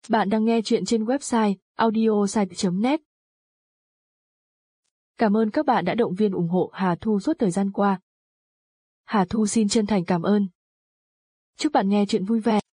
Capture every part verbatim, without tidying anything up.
Bạn đang nghe chuyện trên website audiosite chấm net. Cảm ơn các bạn đã động viên ủng hộ Hà Thu suốt thời gian qua. Hà Thu xin chân thành cảm ơn. Chúc bạn nghe chuyện vui vẻ.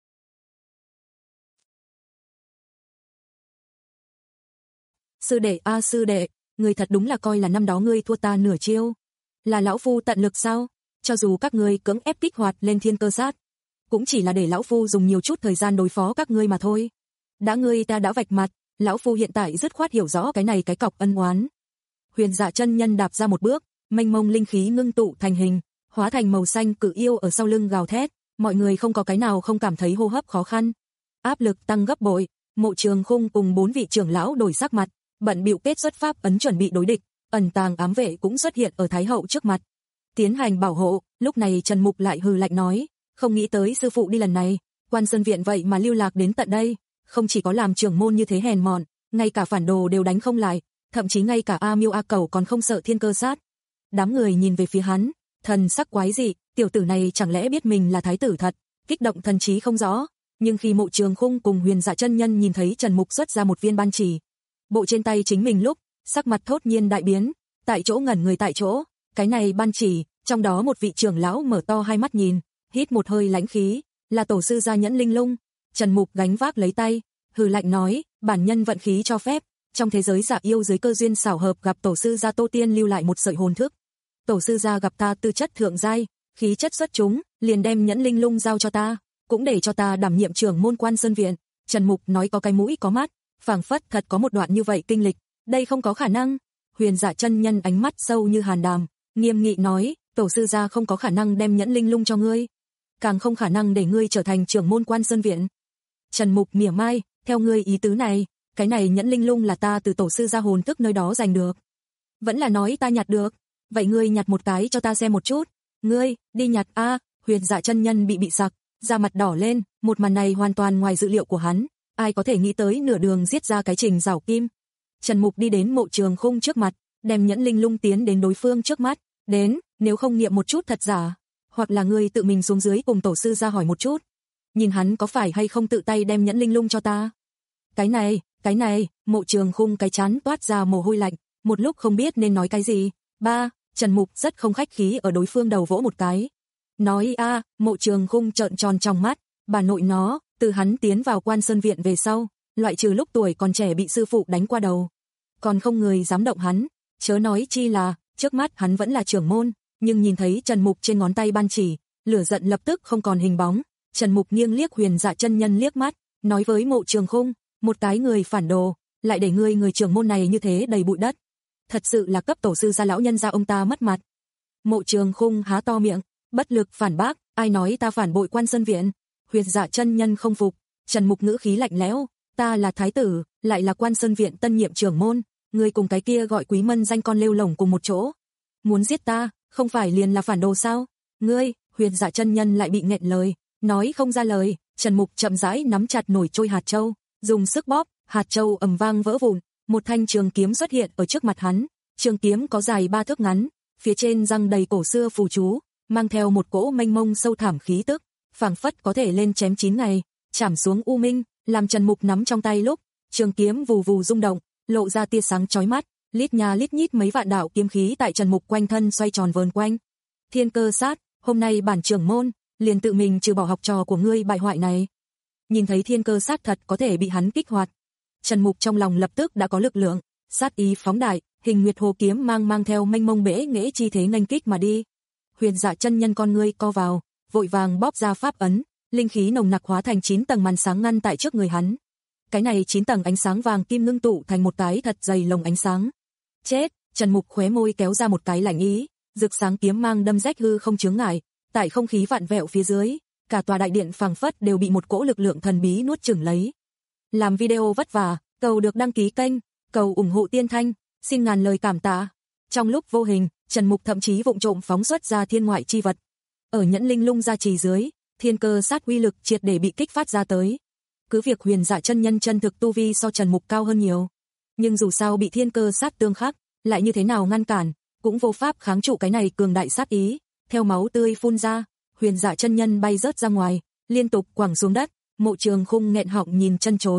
Sư đệ a à, sư đệ, ngươi thật đúng là coi là năm đó ngươi thua ta nửa chiêu. Là lão phu tận lực sao? Cho dù các ngươi cưỡng ép kích hoạt lên thiên cơ sát, cũng chỉ là để lão phu dùng nhiều chút thời gian đối phó các ngươi mà thôi. Đã ngươi ta đã vạch mặt, lão phu hiện tại dứt khoát hiểu rõ cái này cái cọc ân oán. Huyền Dạ chân nhân đạp ra một bước, mênh mông linh khí ngưng tụ thành hình, hóa thành màu xanh cự yêu ở sau lưng gào thét, mọi người không có cái nào không cảm thấy hô hấp khó khăn. Áp lực tăng gấp bội, Mộ Trường Khung cùng bốn vị trưởng lão đổi sắc mặt, bận bịu kết xuất pháp ấn chuẩn bị đối địch, ẩn tàng ám vệ cũng xuất hiện ở thái hậu trước mặt, tiến hành bảo hộ. Lúc này Trần Mục lại hừ lạnh nói, không nghĩ tới sư phụ đi lần này, Quan Sơn viện vậy mà lưu lạc đến tận đây, không chỉ có làm trưởng môn như thế hèn mọn, ngay cả phản đồ đều đánh không lại, thậm chí ngay cả A Miêu A Cẩu còn không sợ thiên cơ sát. Đám người nhìn về phía hắn, thần sắc quái dị, tiểu tử này chẳng lẽ biết mình là thái tử thật, kích động thần trí không rõ. Nhưng khi Mộ Trường Khung cùng Huyền Dạ chân nhân nhìn thấy Trần Mục xuất ra một viên ban chỉ bộ trên tay chính mình lúc, sắc mặt thốt nhiên đại biến, tại chỗ ngẩn người tại chỗ. Cái này ban chỉ, trong đó một vị trưởng lão mở to hai mắt nhìn, hít một hơi lãnh khí, là tổ sư gia Nhẫn Linh Lung. Trần Mục gánh vác lấy tay, hừ lạnh nói, bản nhân vận khí cho phép, trong thế giới giả yêu dưới cơ duyên xảo hợp gặp tổ sư gia Tô Tiên lưu lại một sợi hồn thức. Tổ sư gia gặp ta tư chất thượng giai, khí chất xuất chúng, liền đem Nhẫn Linh Lung giao cho ta, cũng để cho ta đảm nhiệm trưởng môn Quan Sơn viện. Trần Mục nói có cái mũi có mắt, phảng phất thật có một đoạn như vậy kinh lịch, đây không có khả năng. Huyền Dạ chân nhân ánh mắt sâu như hàn đàm, nghiêm nghị nói, tổ sư gia không có khả năng đem Nhẫn Linh Lung cho ngươi, càng không khả năng để ngươi trở thành trưởng môn Quan Sơn viện. Trần Mục mỉa mai, theo ngươi ý tứ này, cái này Nhẫn Linh Lung là ta từ tổ sư gia hồn thức nơi đó giành được. Vẫn là nói ta nhặt được, vậy ngươi nhặt một cái cho ta xem một chút. Ngươi, đi nhặt a. À, Huyền Dạ chân nhân bị bị sặc, da mặt đỏ lên, một màn này hoàn toàn ngoài dự liệu của hắn, ai có thể nghĩ tới nửa đường giết ra cái Trình Giảo Kim. Trần Mục đi đến Mộ Trường Khung trước mặt, đem Nhẫn Linh Lung tiến đến đối phương trước mắt, đến, nếu không nghiệm một chút thật giả, hoặc là ngươi tự mình xuống dưới cùng tổ sư ra hỏi một chút, nhìn hắn có phải hay không tự tay đem Nhẫn Linh Lung cho ta. Cái này, cái này, Mộ Trường Khung cái chán toát ra mồ hôi lạnh, một lúc không biết nên nói cái gì. Ba, Trần Mục rất không khách khí ở đối phương đầu vỗ một cái. Nói a, à, Mộ Trường Khung trợn tròn trong mắt, bà nội nó, từ hắn tiến vào Quan Sơn viện về sau, loại trừ lúc tuổi còn trẻ bị sư phụ đánh qua đầu, còn không người dám động hắn, chớ nói chi là, trước mắt hắn vẫn là trưởng môn, nhưng nhìn thấy Trần Mục trên ngón tay ban chỉ, lửa giận lập tức không còn hình bóng. Trần Mục nghiêng liếc Huyền Dạ chân nhân liếc mắt, nói với Mộ Trường Khung, một cái người phản đồ, lại để ngươi người trưởng môn này như thế đầy bụi đất, thật sự là cấp tổ sư gia lão nhân gia ông ta mất mặt. Mộ Trường Khung há to miệng, bất lực phản bác, ai nói ta phản bội Quan Sơn viện? Huyền Dạ chân nhân không phục, Trần Mục ngữ khí lạnh lẽo, ta là thái tử, lại là Quan Sơn viện tân nhiệm trưởng môn, ngươi cùng cái kia gọi Quý Mân danh con lêu lổng cùng một chỗ, muốn giết ta, không phải liền là phản đồ sao? Ngươi, Huyền Dạ chân nhân lại bị nghẹn lời, nói không ra lời. Trần Mục chậm rãi nắm chặt nổi trôi hạt châu, dùng sức bóp, hạt châu ầm vang vỡ vụn, một thanh trường kiếm xuất hiện ở trước mặt hắn. Trường kiếm có dài ba thước ngắn, phía trên răng đầy cổ xưa phù chú, mang theo một cỗ mênh mông sâu thẳm khí tức, phảng phất có thể lên chém chín ngày, chảm xuống u minh. Làm Trần Mục nắm trong tay lúc, trường kiếm vù vù rung động, lộ ra tia sáng chói mắt, lít nha lít nhít mấy vạn đạo kiếm khí tại Trần Mục quanh thân xoay tròn vờn quanh. Thiên cơ sát, hôm nay bản trưởng môn liền tự mình trừ bỏ học trò của ngươi bại hoại này. Nhìn thấy thiên cơ sát thật có thể bị hắn kích hoạt, Trần Mục trong lòng lập tức đã có lực lượng, sát ý phóng đại, hình nguyệt hồ kiếm mang mang theo mênh mông bể nghễ chi thế nghênh kích mà đi. Huyền Dạ chân nhân con ngươi co vào, vội vàng bóp ra pháp ấn, linh khí nồng nặc hóa thành chín tầng màn sáng ngăn tại trước người hắn. Cái này chín tầng ánh sáng vàng kim ngưng tụ thành một cái thật dày lồng ánh sáng. Chết, Trần Mục khóe môi kéo ra một cái lạnh ý, rực sáng kiếm mang đâm rách hư không chướng ngại, tại không khí vạn vẹo phía dưới, cả tòa đại điện phảng phất đều bị một cỗ lực lượng thần bí nuốt chửng lấy. Làm video vất vả, cầu được đăng ký kênh, cầu ủng hộ Tiên Thanh, xin ngàn lời cảm tạ. Trong lúc vô hình, Trần Mục thậm chí vụng trộm phóng xuất ra thiên ngoại chi vật. Ở Nhẫn Linh Lung gia trì dưới, thiên cơ sát uy lực triệt để bị kích phát ra tới. Cứ việc Huyền Dạ chân nhân chân thực tu vi so Trần Mục cao hơn nhiều, nhưng dù sao bị thiên cơ sát tương khắc, lại như thế nào ngăn cản, cũng vô pháp kháng trụ cái này cường đại sát ý. Theo máu tươi phun ra, Huyền Dạ chân nhân bay rớt ra ngoài, liên tục quẳng xuống đất. Mộ Trường Khung nghẹn họng nhìn chân chối,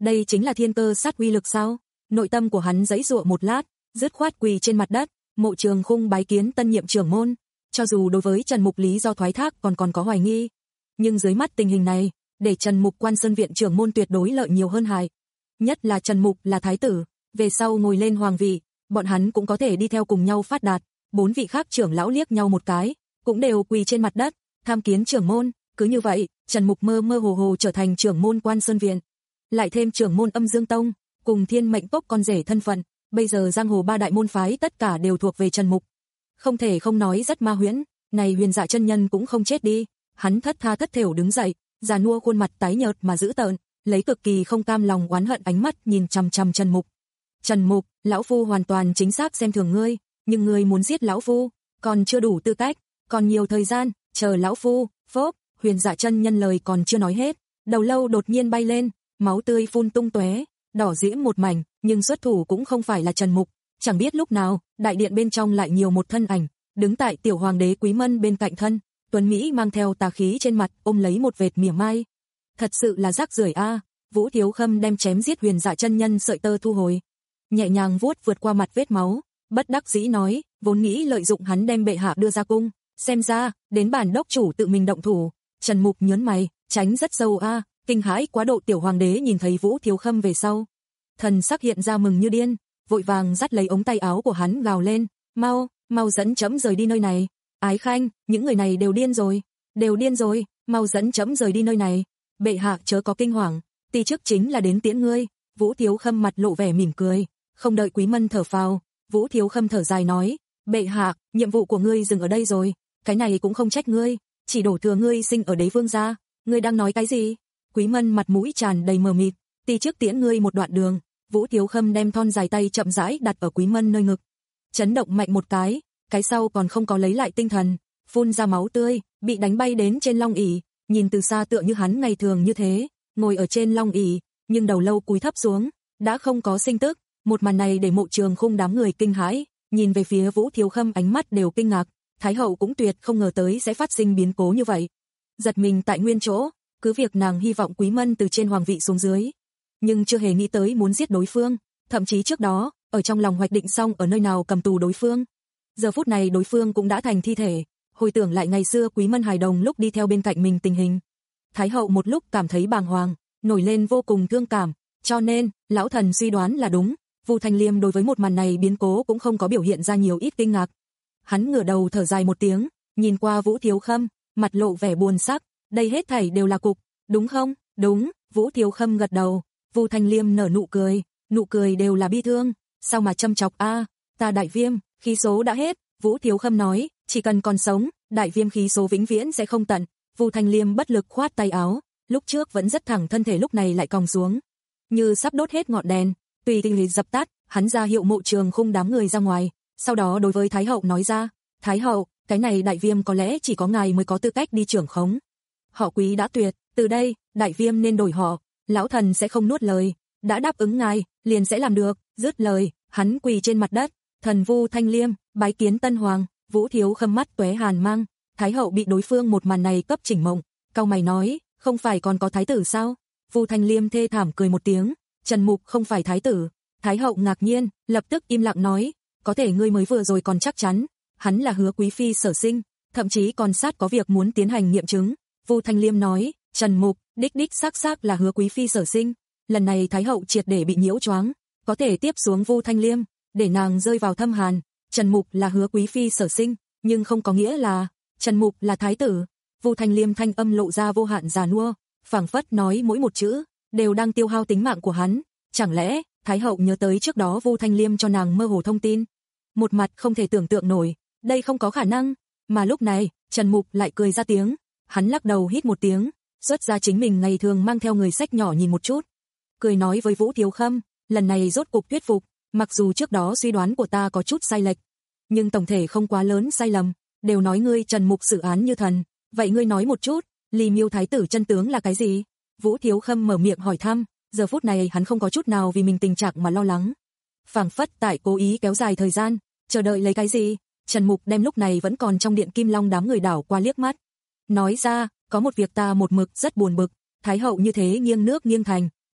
Đây chính là thiên cơ sát uy lực sao? Nội tâm của hắn giãy giụa một lát, dứt khoát quỳ trên mặt đất. Mộ Trường Khung bái kiến tân nhiệm trưởng môn. Cho dù đối với Trần Mục lý do thoái thác còn còn có hoài nghi, nhưng dưới mắt tình hình này, để Trần Mục Quan Sơn viện trưởng môn tuyệt đối lợi nhiều hơn hại. Nhất là Trần Mục là thái tử, về sau ngồi lên hoàng vị, bọn hắn cũng có thể đi theo cùng nhau phát đạt. Bốn vị khác trưởng lão liếc nhau một cái, cũng đều quỳ trên mặt đất, tham kiến trưởng môn. Cứ như vậy, Trần Mục mơ mơ hồ hồ trở thành trưởng môn Quan Sơn viện, lại thêm trưởng môn Âm Dương Tông, cùng Thiên Mệnh Cốc con rể thân phận, bây giờ giang hồ ba đại môn phái tất cả đều thuộc về Trần Mục. Không thể không nói rất ma huyễn, này Huyền Dạ chân nhân cũng không chết đi, hắn thất tha thất thểu đứng dậy, già nua khuôn mặt tái nhợt mà dữ tợn, lấy cực kỳ không cam lòng oán hận ánh mắt nhìn chằm chằm Trần Mục. Trần Mục, lão phu hoàn toàn chính xác xem thường ngươi, nhưng ngươi muốn giết lão phu, còn chưa đủ tư cách, còn nhiều thời gian, chờ lão phu. Phốp, Huyền Dạ chân nhân lời còn chưa nói hết, đầu lâu đột nhiên bay lên, máu tươi phun tung tóe, đỏ diễm một mảnh, nhưng xuất thủ cũng không phải là Trần Mục. Chẳng biết lúc nào, đại điện bên trong lại nhiều một thân ảnh, đứng tại tiểu hoàng đế Quý Mân bên cạnh thân, tuấn mỹ mang theo tà khí trên mặt, ôm lấy một vệt mỉa mai. Thật sự là rác rưởi a. Vũ Thiếu Khâm đem chém giết Huyền Dạ chân nhân sợi tơ thu hồi, nhẹ nhàng vuốt vượt qua mặt vết máu, bất đắc dĩ nói, vốn nghĩ lợi dụng hắn đem bệ hạ đưa ra cung, xem ra, đến bản đốc chủ tự mình động thủ. Trần Mục nhớn mày, tránh rất sâu a. Kinh hãi quá độ tiểu hoàng đế nhìn thấy Vũ Thiếu Khâm về sau, thần sắc hiện ra mừng như điên, vội vàng dắt lấy ống tay áo của hắn gào lên, mau, mau dẫn chấm rời đi nơi này. Ái Khanh, những người này đều điên rồi, đều điên rồi, mau dẫn chấm rời đi nơi này. Bệ hạ chớ có kinh hoàng, ti chức chính là đến tiễn ngươi. Vũ Thiếu Khâm mặt lộ vẻ mỉm cười, không đợi Quý Mân thở phào, Vũ Thiếu Khâm thở dài nói, bệ hạ, nhiệm vụ của ngươi dừng ở đây rồi, cái này cũng không trách ngươi, chỉ đổ thừa ngươi sinh ở Đế Vương gia. Ngươi đang nói cái gì? Quý Mân mặt mũi tràn đầy mờ mịt, ti chức tiễn ngươi một đoạn đường. Vũ Thiếu Khâm đem thon dài tay chậm rãi đặt ở Quý Mân nơi ngực, chấn động mạnh một cái, cái sau còn không có lấy lại tinh thần, phun ra máu tươi, bị đánh bay đến trên long ỷ. Nhìn từ xa tựa như hắn ngày thường như thế, ngồi ở trên long ỷ, nhưng đầu lâu cúi thấp xuống, đã không có sinh tức. Một màn này để Mộ Trường Khung đám người kinh hãi, nhìn về phía Vũ Thiếu Khâm ánh mắt đều kinh ngạc. Thái hậu cũng tuyệt không ngờ tới sẽ phát sinh biến cố như vậy, giật mình tại nguyên chỗ. Cứ việc nàng hy vọng Quý Mân từ trên hoàng vị xuống dưới, nhưng chưa hề nghĩ tới muốn giết đối phương, thậm chí trước đó, ở trong lòng hoạch định xong ở nơi nào cầm tù đối phương. Giờ phút này đối phương cũng đã thành thi thể, hồi tưởng lại ngày xưa Quý Mân hài đồng lúc đi theo bên cạnh mình tình hình. Thái hậu một lúc cảm thấy bàng hoàng, nổi lên vô cùng thương cảm, cho nên, lão thần suy đoán là đúng. Vu Thanh Liêm đối với một màn này biến cố cũng không có biểu hiện ra nhiều ít kinh ngạc. Hắn ngửa đầu thở dài một tiếng, nhìn qua Vũ Thiếu Khâm, mặt lộ vẻ buồn sắc, đây hết thảy đều là cục, đúng không? Đúng, Vũ Thiếu Khâm gật đầu. Vu Thanh Liêm nở nụ cười, nụ cười đều là bi thương, sao mà châm chọc a, à, ta Đại Viêm, khí số đã hết. Vũ Thiếu Khâm nói, chỉ cần còn sống, Đại Viêm khí số vĩnh viễn sẽ không tận. Vu Thanh Liêm bất lực khoát tay áo, lúc trước vẫn rất thẳng thân thể lúc này lại còng xuống, như sắp đốt hết ngọn đèn. Tùy tình dập tắt, hắn ra hiệu Mộ Trường Khung đám người ra ngoài, sau đó đối với Thái hậu nói ra, Thái hậu, cái này Đại Viêm có lẽ chỉ có ngài mới có tư cách đi trưởng khống. Họ Quý đã tuyệt, từ đây, Đại Viêm nên đổi họ, lão thần sẽ không nuốt lời, đã đáp ứng ngài, liền sẽ làm được. Dứt lời, hắn quỳ trên mặt đất, thần Vu Thanh Liêm, bái kiến tân hoàng. Vũ Thiếu Khâm mắt tóe hàn mang, Thái hậu bị đối phương một màn này cấp chỉnh mộng, cau mày nói, không phải còn có thái tử sao? Vu Thanh Liêm thê thảm cười một tiếng, Trần Mục không phải thái tử. Thái hậu ngạc nhiên, lập tức im lặng nói, có thể ngươi mới vừa rồi còn chắc chắn, hắn là Hứa quý phi sở sinh, thậm chí còn sát có việc muốn tiến hành nghiệm chứng. Vu Thanh Liêm nói, Trần Mục, đích đích xác xác là Hứa quý phi sở sinh. Lần này Thái hậu triệt để bị nhiễu choáng, có thể tiếp xuống Vu Thanh Liêm, để nàng rơi vào thâm hàn. Trần Mục là Hứa quý phi sở sinh, nhưng không có nghĩa là Trần Mục là thái tử. Vu Thanh Liêm thanh âm lộ ra vô hạn già nua, phảng phất nói mỗi một chữ đều đang tiêu hao tính mạng của hắn. Chẳng lẽ Thái hậu nhớ tới trước đó Vu Thanh Liêm cho nàng mơ hồ thông tin, một mặt không thể tưởng tượng nổi, đây không có khả năng. Mà lúc này, Trần Mục lại cười ra tiếng, hắn lắc đầu hít một tiếng, xuất ra chính mình ngày thường mang theo người sách nhỏ nhìn một chút, cười nói với Vũ Thiếu Khâm, lần này rốt cục thuyết phục, mặc dù trước đó suy đoán của ta có chút sai lệch, nhưng tổng thể không quá lớn sai lầm, đều nói ngươi Trần Mục xử án như thần, vậy ngươi nói một chút, Ly Miêu thái tử chân tướng là cái gì? Vũ Thiếu Khâm mở miệng hỏi thăm, giờ phút này hắn không có chút nào vì mình tình trạng mà lo lắng, phảng phất tại cố ý kéo dài thời gian, chờ đợi lấy cái gì. Trần Mục đem lúc này vẫn còn trong điện Kim Long đám người đảo qua liếc mắt, nói ra, có một việc ta một mực rất buồn bực, Thái hậu như thế nghiêng nước nghiêng thành,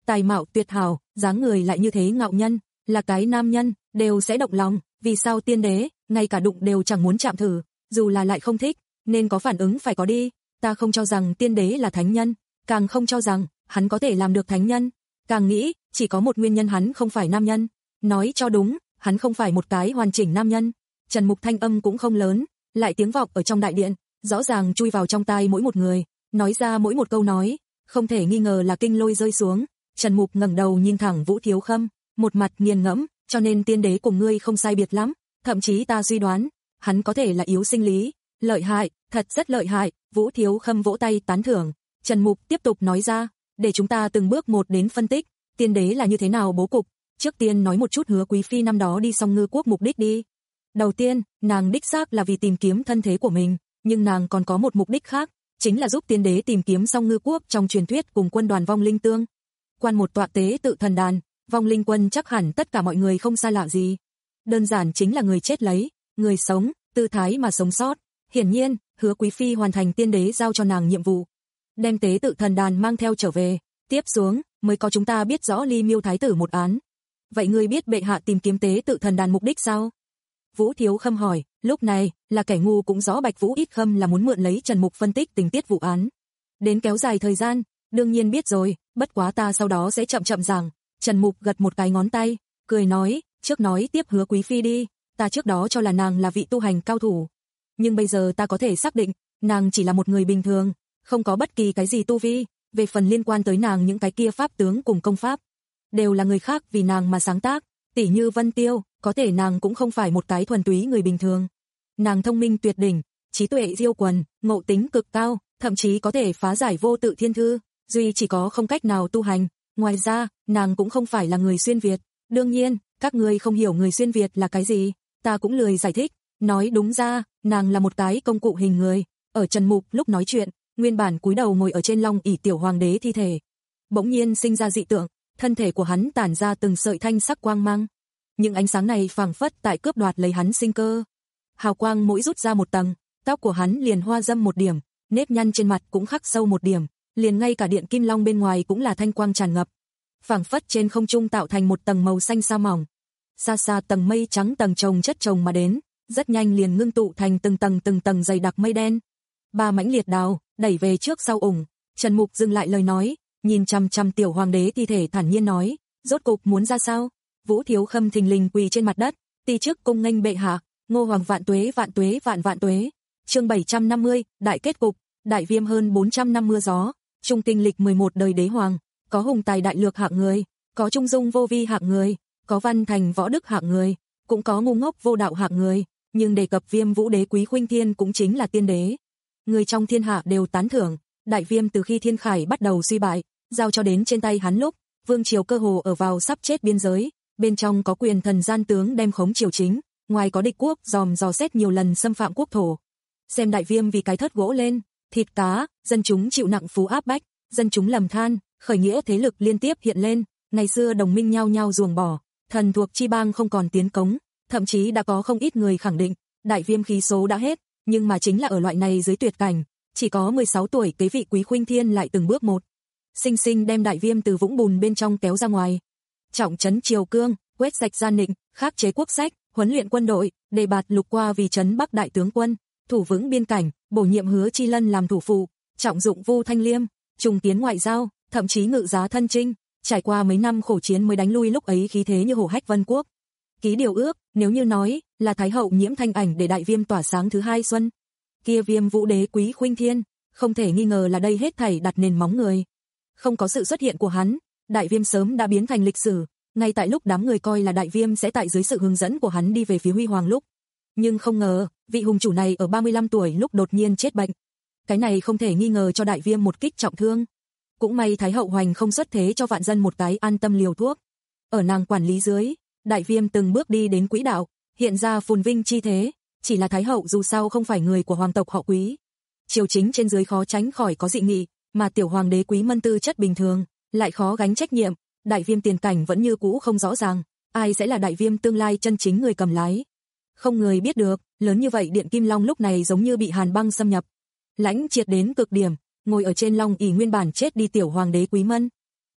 tài mạo tuyệt hảo, dáng người lại như thế ngạo nhân, là cái nam nhân, đều sẽ động lòng, vì sao tiên đế, ngay cả đụng đều chẳng muốn chạm thử, dù là lại không thích, nên có phản ứng phải có đi, ta không cho rằng tiên đế là thánh nhân, càng không cho rằng hắn có thể làm được thánh nhân, càng nghĩ, chỉ có một nguyên nhân hắn không phải nam nhân, nói cho đúng, hắn không phải một cái hoàn chỉnh nam nhân. Trần Mục thanh âm cũng không lớn, lại tiếng vọng ở trong đại điện, rõ ràng chui vào trong tai mỗi một người, nói ra mỗi một câu nói, không thể nghi ngờ là kinh lôi rơi xuống. Trần Mục ngẩng đầu nhìn thẳng Vũ Thiếu Khâm, một mặt nghiền ngẫm, cho nên tiên đế cùng ngươi không sai biệt lắm, thậm chí ta suy đoán, hắn có thể là yếu sinh lý, lợi hại, thật rất lợi hại. Vũ Thiếu Khâm vỗ tay tán thưởng. Trần Mục tiếp tục nói ra, để chúng ta từng bước một đến phân tích, tiên đế là như thế nào bố cục. Trước tiên nói một chút Hứa Quý phi năm đó đi Song Ngư quốc mục đích đi. Đầu tiên, nàng đích xác là vì tìm kiếm thân thế của mình, nhưng nàng còn có một mục đích khác, chính là giúp tiên đế tìm kiếm Song Ngư quốc trong truyền thuyết cùng quân đoàn vong linh tương. Quan một tọa tế tự thần đàn, vong linh quân chắc hẳn tất cả mọi người không xa lạ gì. Đơn giản chính là người chết lấy, người sống, tư thái mà sống sót. Hiển nhiên, Hứa Quý phi hoàn thành tiên đế giao cho nàng nhiệm vụ, đem tế tự thần đàn mang theo trở về, tiếp xuống mới có chúng ta biết rõ Ly Miêu thái tử một án. Vậy ngươi biết bệ hạ tìm kiếm tế tự thần đàn mục đích sao? Vũ Thiếu Khâm hỏi. Lúc này, là kẻ ngu cũng rõ Bạch Vũ Ít Khâm là muốn mượn lấy Trần Mục phân tích tình tiết vụ án, đến kéo dài thời gian. Đương nhiên biết rồi, bất quá ta sau đó sẽ chậm chậm giảng. Trần Mục gật một cái ngón tay, cười nói, trước nói tiếp Hứa Quý phi đi, ta trước đó cho là nàng là vị tu hành cao thủ, nhưng bây giờ ta có thể xác định, nàng chỉ là một người bình thường, không có bất kỳ cái gì tu vi. Về phần liên quan tới nàng những cái kia pháp tướng cùng công pháp, đều là người khác vì nàng mà sáng tác, tỉ như Vân Tiêu, có thể nàng cũng không phải một cái thuần túy người bình thường. Nàng thông minh tuyệt đỉnh, trí tuệ diêu quần, ngộ tính cực cao, thậm chí có thể phá giải vô tự thiên thư, duy chỉ có không cách nào tu hành. Ngoài ra, nàng cũng không phải là người xuyên Việt. Đương nhiên, các ngươi không hiểu người xuyên Việt là cái gì, ta cũng lười giải thích. Nói đúng ra, nàng là một cái công cụ hình người. Ở Trần Mục lúc nói chuyện, nguyên bản cúi đầu ngồi ở trên long ỷ tiểu hoàng đế thi thể, bỗng nhiên sinh ra dị tượng, thân thể của hắn tản ra từng sợi thanh sắc quang mang. Những ánh sáng này phảng phất tại cướp đoạt lấy hắn sinh cơ. Hào quang mỗi rút ra một tầng, tóc của hắn liền hoa râm một điểm, nếp nhăn trên mặt cũng khắc sâu một điểm, liền ngay cả điện kim long bên ngoài cũng là thanh quang tràn ngập. Phảng phất trên không trung tạo thành một tầng màu xanh sa mỏng. Xa xa tầng mây trắng tầng chồng chất chồng mà đến, rất nhanh liền ngưng tụ thành từng tầng từng tầng dày đặc mây đen. Ba mãnh liệt đào, đẩy về trước sau ủng. Trần Mục dừng lại lời nói, nhìn chằm chằm tiểu hoàng đế thi thể thản nhiên nói, rốt cục muốn ra sao? Vũ Thiếu Khâm thình lình quỳ trên mặt đất, ti trước cung nghênh bệ hạ. Ngô Hoàng vạn tuế vạn tuế vạn vạn tuế. Chương bảy trăm năm mươi, đại kết cục. Đại Viêm hơn bốn trăm năm mưa gió, trung kinh lịch mười một đời đế hoàng, có hùng tài đại lược hạng người, có trung dung vô vi hạng người, có văn thành võ đức hạng người, cũng có ngu ngốc vô đạo hạng người, nhưng đề cập Viêm Vũ Đế Quý Khuynh Thiên cũng chính là tiên đế. Người trong thiên hạ đều tán thưởng, Đại Viêm từ khi Thiên Khải bắt đầu suy bại, giao cho đến trên tay hắn lúc, vương triều cơ hồ ở vào sắp chết biên giới, bên trong có quyền thần gian tướng đem khống triều chính, ngoài có địch quốc dòm dò xét nhiều lần xâm phạm quốc thổ. Xem Đại Viêm vì cái thớt gỗ lên, thịt cá, dân chúng chịu nặng phú áp bách, dân chúng lầm than, khởi nghĩa thế lực liên tiếp hiện lên, ngày xưa đồng minh nhau nhau ruồng bỏ, thần thuộc chi bang không còn tiến cống, thậm chí đã có không ít người khẳng định, Đại Viêm khí số đã hết, nhưng mà chính là ở loại này dưới tuyệt cảnh, chỉ có mười sáu tuổi kế vị Quý Khuynh Thiên lại từng bước một, sinh sinh đem Đại Viêm từ vũng bùn bên trong kéo ra ngoài. Trọng trấn triều cương, quét sạch gian nịnh, khắc chế quốc sách, huấn luyện quân đội, đề bạt Lục Qua vì trấn Bắc đại tướng quân, thủ vững biên cảnh, bổ nhiệm Hứa Chi Lân làm thủ phụ, trọng dụng Vu Thanh Liêm, trùng tiến ngoại giao, thậm chí ngự giá thân chinh, trải qua mấy năm khổ chiến mới đánh lui lúc ấy khí thế như hổ hách Vân Quốc. Ký điều ước, nếu như nói là Thái hậu Nhiễm Thanh Ảnh để Đại Viêm tỏa sáng thứ hai xuân, kia Viêm Vũ Đế Quý Khuynh Thiên, không thể nghi ngờ là đây hết thảy đặt nền móng người. Không có sự xuất hiện của hắn, Đại Viêm sớm đã biến thành lịch sử, ngay tại lúc đám người coi là Đại Viêm sẽ tại dưới sự hướng dẫn của hắn đi về phía huy hoàng lúc. Nhưng không ngờ, vị hùng chủ này ở ba mươi lăm tuổi lúc đột nhiên chết bệnh. Cái này không thể nghi ngờ cho Đại Viêm một kích trọng thương. Cũng may Thái hậu Hoành không xuất thế cho vạn dân một cái an tâm liều thuốc. Ở nàng quản lý dưới, Đại Viêm từng bước đi đến quỹ đạo, hiện ra phồn vinh chi thế, chỉ là Thái hậu dù sao không phải người của hoàng tộc họ Quý. Triều chính trên dưới khó tránh khỏi có dị nghị, mà tiểu hoàng đế Quý Mân tư chất bình thường, lại khó gánh trách nhiệm, Đại Viêm tiền cảnh vẫn như cũ không rõ ràng, ai sẽ là Đại Viêm tương lai chân chính người cầm lái. Không người biết được, lớn như vậy Điện Kim Long lúc này giống như bị hàn băng xâm nhập. Lãnh triệt đến cực điểm, ngồi ở trên long ỷ nguyên bản chết đi tiểu hoàng đế Quý Mân.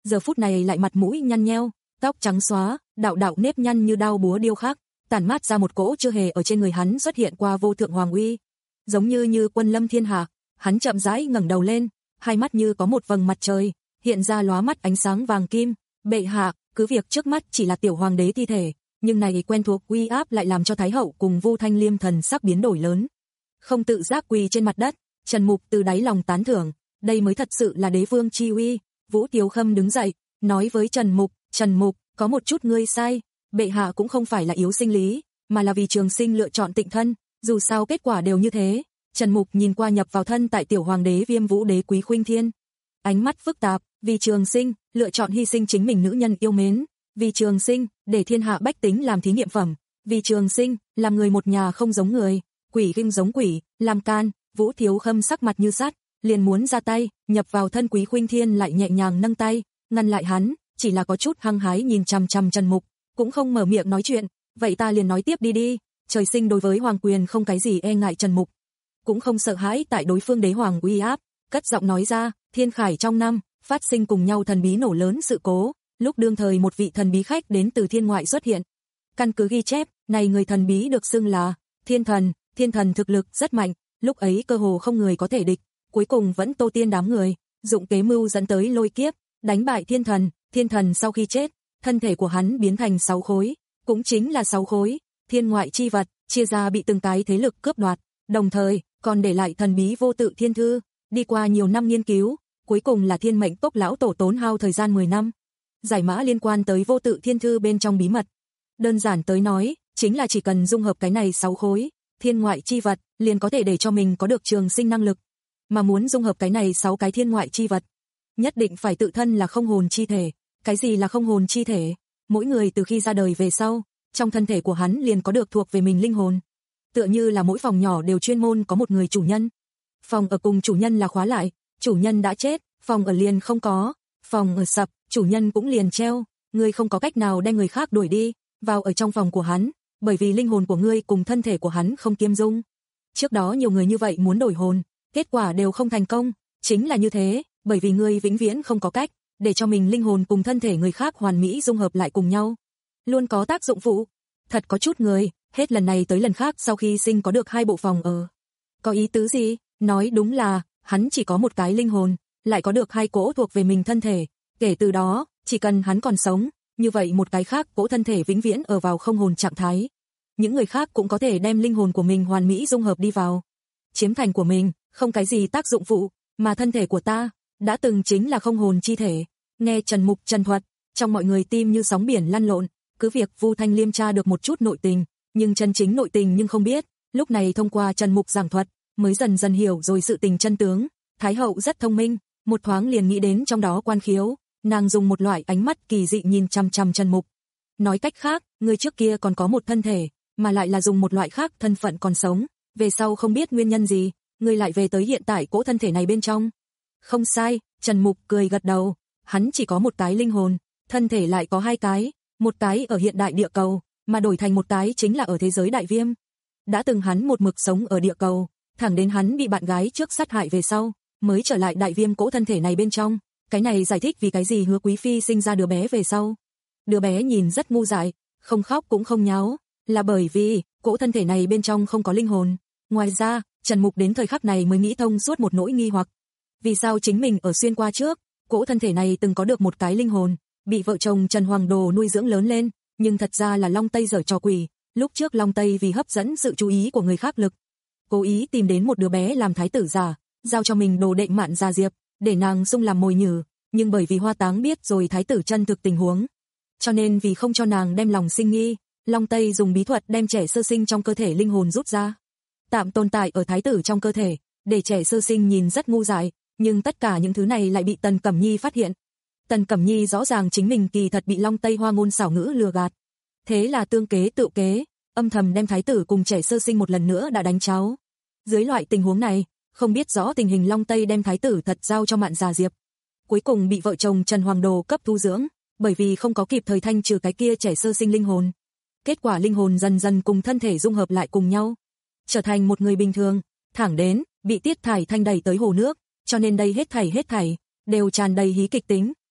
giờ phút này lại mặt mũi nhăn nheo, tóc trắng xóa, đạo đạo nếp nhăn như đao búa điêu khắc, tản mát ra một cỗ chưa hề ở trên người hắn xuất hiện qua vô thượng hoàng uy, giống như như quân lâm thiên hạ. Hắn chậm rãi ngẩng đầu lên, hai mắt như có một vầng mặt trời, hiện ra lóa mắt ánh sáng vàng kim. Bệ hạ, cứ việc trước mắt chỉ là tiểu hoàng đế thi thể, nhưng này quen thuộc uy áp lại làm cho Thái hậu cùng Vu Thanh Liêm thần sắc biến đổi lớn. Không tự giác quỳ trên mặt đất, Trần Mục từ đáy lòng tán thưởng, đây mới thật sự là đế vương chi uy. Vũ Tiếu Khâm đứng dậy, nói với Trần Mục, Trần Mục, có một chút ngươi sai, bệ hạ cũng không phải là yếu sinh lý, mà là vì trường sinh lựa chọn tịnh thân, dù sao kết quả đều như thế. Trần Mục nhìn qua nhập vào thân tại tiểu hoàng đế Viêm Vũ Đế Quý Khuynh Thiên, ánh mắt phức tạp, vì trường sinh, lựa chọn hy sinh chính mình nữ nhân yêu mến, vì trường sinh, để thiên hạ bách tính làm thí nghiệm phẩm, vì trường sinh, làm người một nhà không giống người, quỷ kinh giống quỷ, làm can. Vũ Thiếu Khâm sắc mặt như sắt, liền muốn ra tay, nhập vào thân Quý Khuynh Thiên lại nhẹ nhàng nâng tay, ngăn lại hắn, chỉ là có chút hăng hái nhìn chằm chằm Trần Mục, cũng không mở miệng nói chuyện, vậy ta liền nói tiếp đi đi. Trời sinh đối với hoàng quyền không cái gì e ngại Trần Mục, cũng không sợ hãi tại đối phương đế hoàng uy áp, cất giọng nói ra, thiên khải trong năm, phát sinh cùng nhau thần bí nổ lớn sự cố, lúc đương thời một vị thần bí khách đến từ thiên ngoại xuất hiện. Căn cứ ghi chép, này người thần bí được xưng là Thiên Thần, Thiên Thần thực lực rất mạnh, lúc ấy cơ hồ không người có thể địch, cuối cùng vẫn Tô Tiên đám người dụng kế mưu dẫn tới lôi kiếp, đánh bại Thiên Thần. Thiên Thần sau khi chết, thân thể của hắn biến thành sáu khối, cũng chính là sáu khối thiên ngoại chi vật, chia ra bị từng cái thế lực cướp đoạt, đồng thời còn để lại thần bí vô tự thiên thư. Đi qua nhiều năm nghiên cứu, cuối cùng là Thiên Mệnh Cốc lão tổ tốn hao thời gian mười năm, giải mã liên quan tới vô tự thiên thư bên trong bí mật. Đơn giản tới nói, chính là chỉ cần dung hợp cái này sáu khối thiên ngoại chi vật, liền có thể để cho mình có được trường sinh năng lực. Mà muốn dung hợp cái này sáu cái thiên ngoại chi vật, nhất định phải tự thân là không hồn chi thể. Cái gì là không hồn chi thể? Mỗi người từ khi ra đời về sau, trong thân thể của hắn liền có được thuộc về mình linh hồn. Tựa như là mỗi phòng nhỏ đều chuyên môn có một người chủ nhân. Phòng ở cùng chủ nhân là khóa lại, chủ nhân đã chết, phòng ở liền không có, phòng ở sập, chủ nhân cũng liền treo, ngươi không có cách nào đem người khác đuổi đi, vào ở trong phòng của hắn, bởi vì linh hồn của ngươi cùng thân thể của hắn không kiêm dung. Trước đó nhiều người như vậy muốn đổi hồn, kết quả đều không thành công, chính là như thế, bởi vì ngươi vĩnh viễn không có cách để cho mình linh hồn cùng thân thể người khác hoàn mỹ dung hợp lại cùng nhau, luôn có tác dụng phụ. Thật có chút người, hết lần này tới lần khác sau khi sinh có được hai bộ phòng ở. Có ý tứ gì? Nói đúng là, hắn chỉ có một cái linh hồn, lại có được hai cỗ thuộc về mình thân thể, kể từ đó, chỉ cần hắn còn sống, như vậy một cái khác cỗ thân thể vĩnh viễn ở vào không hồn trạng thái. Những người khác cũng có thể đem linh hồn của mình hoàn mỹ dung hợp đi vào, chiếm thành của mình, không cái gì tác dụng phụ, mà thân thể của ta đã từng chính là không hồn chi thể. Nghe Trần Mục trần thuật, trong mọi người tim như sóng biển lăn lộn, cứ việc Vu Thanh Liêm tra được một chút nội tình, nhưng chân chính nội tình nhưng không biết, lúc này thông qua Trần Mục giảng thuật, mới dần dần hiểu rồi sự tình chân tướng. Thái hậu rất thông minh, một thoáng liền nghĩ đến trong đó quan khiếu, nàng dùng một loại ánh mắt kỳ dị nhìn chằm chằm Trần Mục. Nói cách khác, người trước kia còn có một thân thể, mà lại là dùng một loại khác thân phận còn sống, về sau không biết nguyên nhân gì, người lại về tới hiện tại cỗ thân thể này bên trong. Không sai, Trần Mục cười gật đầu, hắn chỉ có một cái linh hồn, thân thể lại có hai cái, một cái ở hiện đại địa cầu, mà đổi thành một cái chính là ở thế giới đại viêm. Đã từng hắn một mực sống ở địa cầu, thẳng đến hắn bị bạn gái trước sát hại về sau, mới trở lại đại viêm cỗ thân thể này bên trong. Cái này giải thích vì cái gì Hứa Quý Phi sinh ra đứa bé về sau. Đứa bé nhìn rất ngu dại, không khóc cũng không nháo, là bởi vì cỗ thân thể này bên trong không có linh hồn. Ngoài ra, Trần Mục đến thời khắc này mới nghĩ thông suốt một nỗi nghi hoặc. Vì sao chính mình ở xuyên qua trước, cỗ thân thể này từng có được một cái linh hồn, bị vợ chồng Trần Hoàng Đồ nuôi dưỡng lớn lên, nhưng thật ra là Long Tây giở trò quỷ. Lúc trước Long Tây vì hấp dẫn sự chú ý của người khác lực, cố ý tìm đến một đứa bé làm thái tử giả, giao cho mình đồ đệ Mạn Gia Diệp, để nàng xung làm mồi nhử, nhưng bởi vì Hoa Táng biết rồi thái tử chân thực tình huống, cho nên vì không cho nàng đem lòng sinh nghi, Long Tây dùng bí thuật đem trẻ sơ sinh trong cơ thể linh hồn rút ra, tạm tồn tại ở thái tử trong cơ thể, để trẻ sơ sinh nhìn rất ngu dại, nhưng tất cả những thứ này lại bị Tần Cẩm Nhi phát hiện. Tần Cẩm Nhi rõ ràng chính mình kỳ thật bị Long Tây hoa ngôn xảo ngữ lừa gạt, thế là tương kế tự kế, âm thầm đem thái tử cùng trẻ sơ sinh một lần nữa đã đánh cháo. Dưới loại tình huống này, không biết rõ tình hình Long Tây đem thái tử thật giao cho Mạn Gia Diệp, cuối cùng bị vợ chồng Trần Hoàng Đồ cấp thu dưỡng, bởi vì không có kịp thời thanh trừ cái kia trẻ sơ sinh linh hồn. Kết quả linh hồn dần dần cùng thân thể dung hợp lại cùng nhau, trở thành một người bình thường, thẳng đến bị Tiết Thải Thanh đẩy tới hồ nước, cho nên đây hết thảy hết thảy đều tràn đầy hí kịch tính.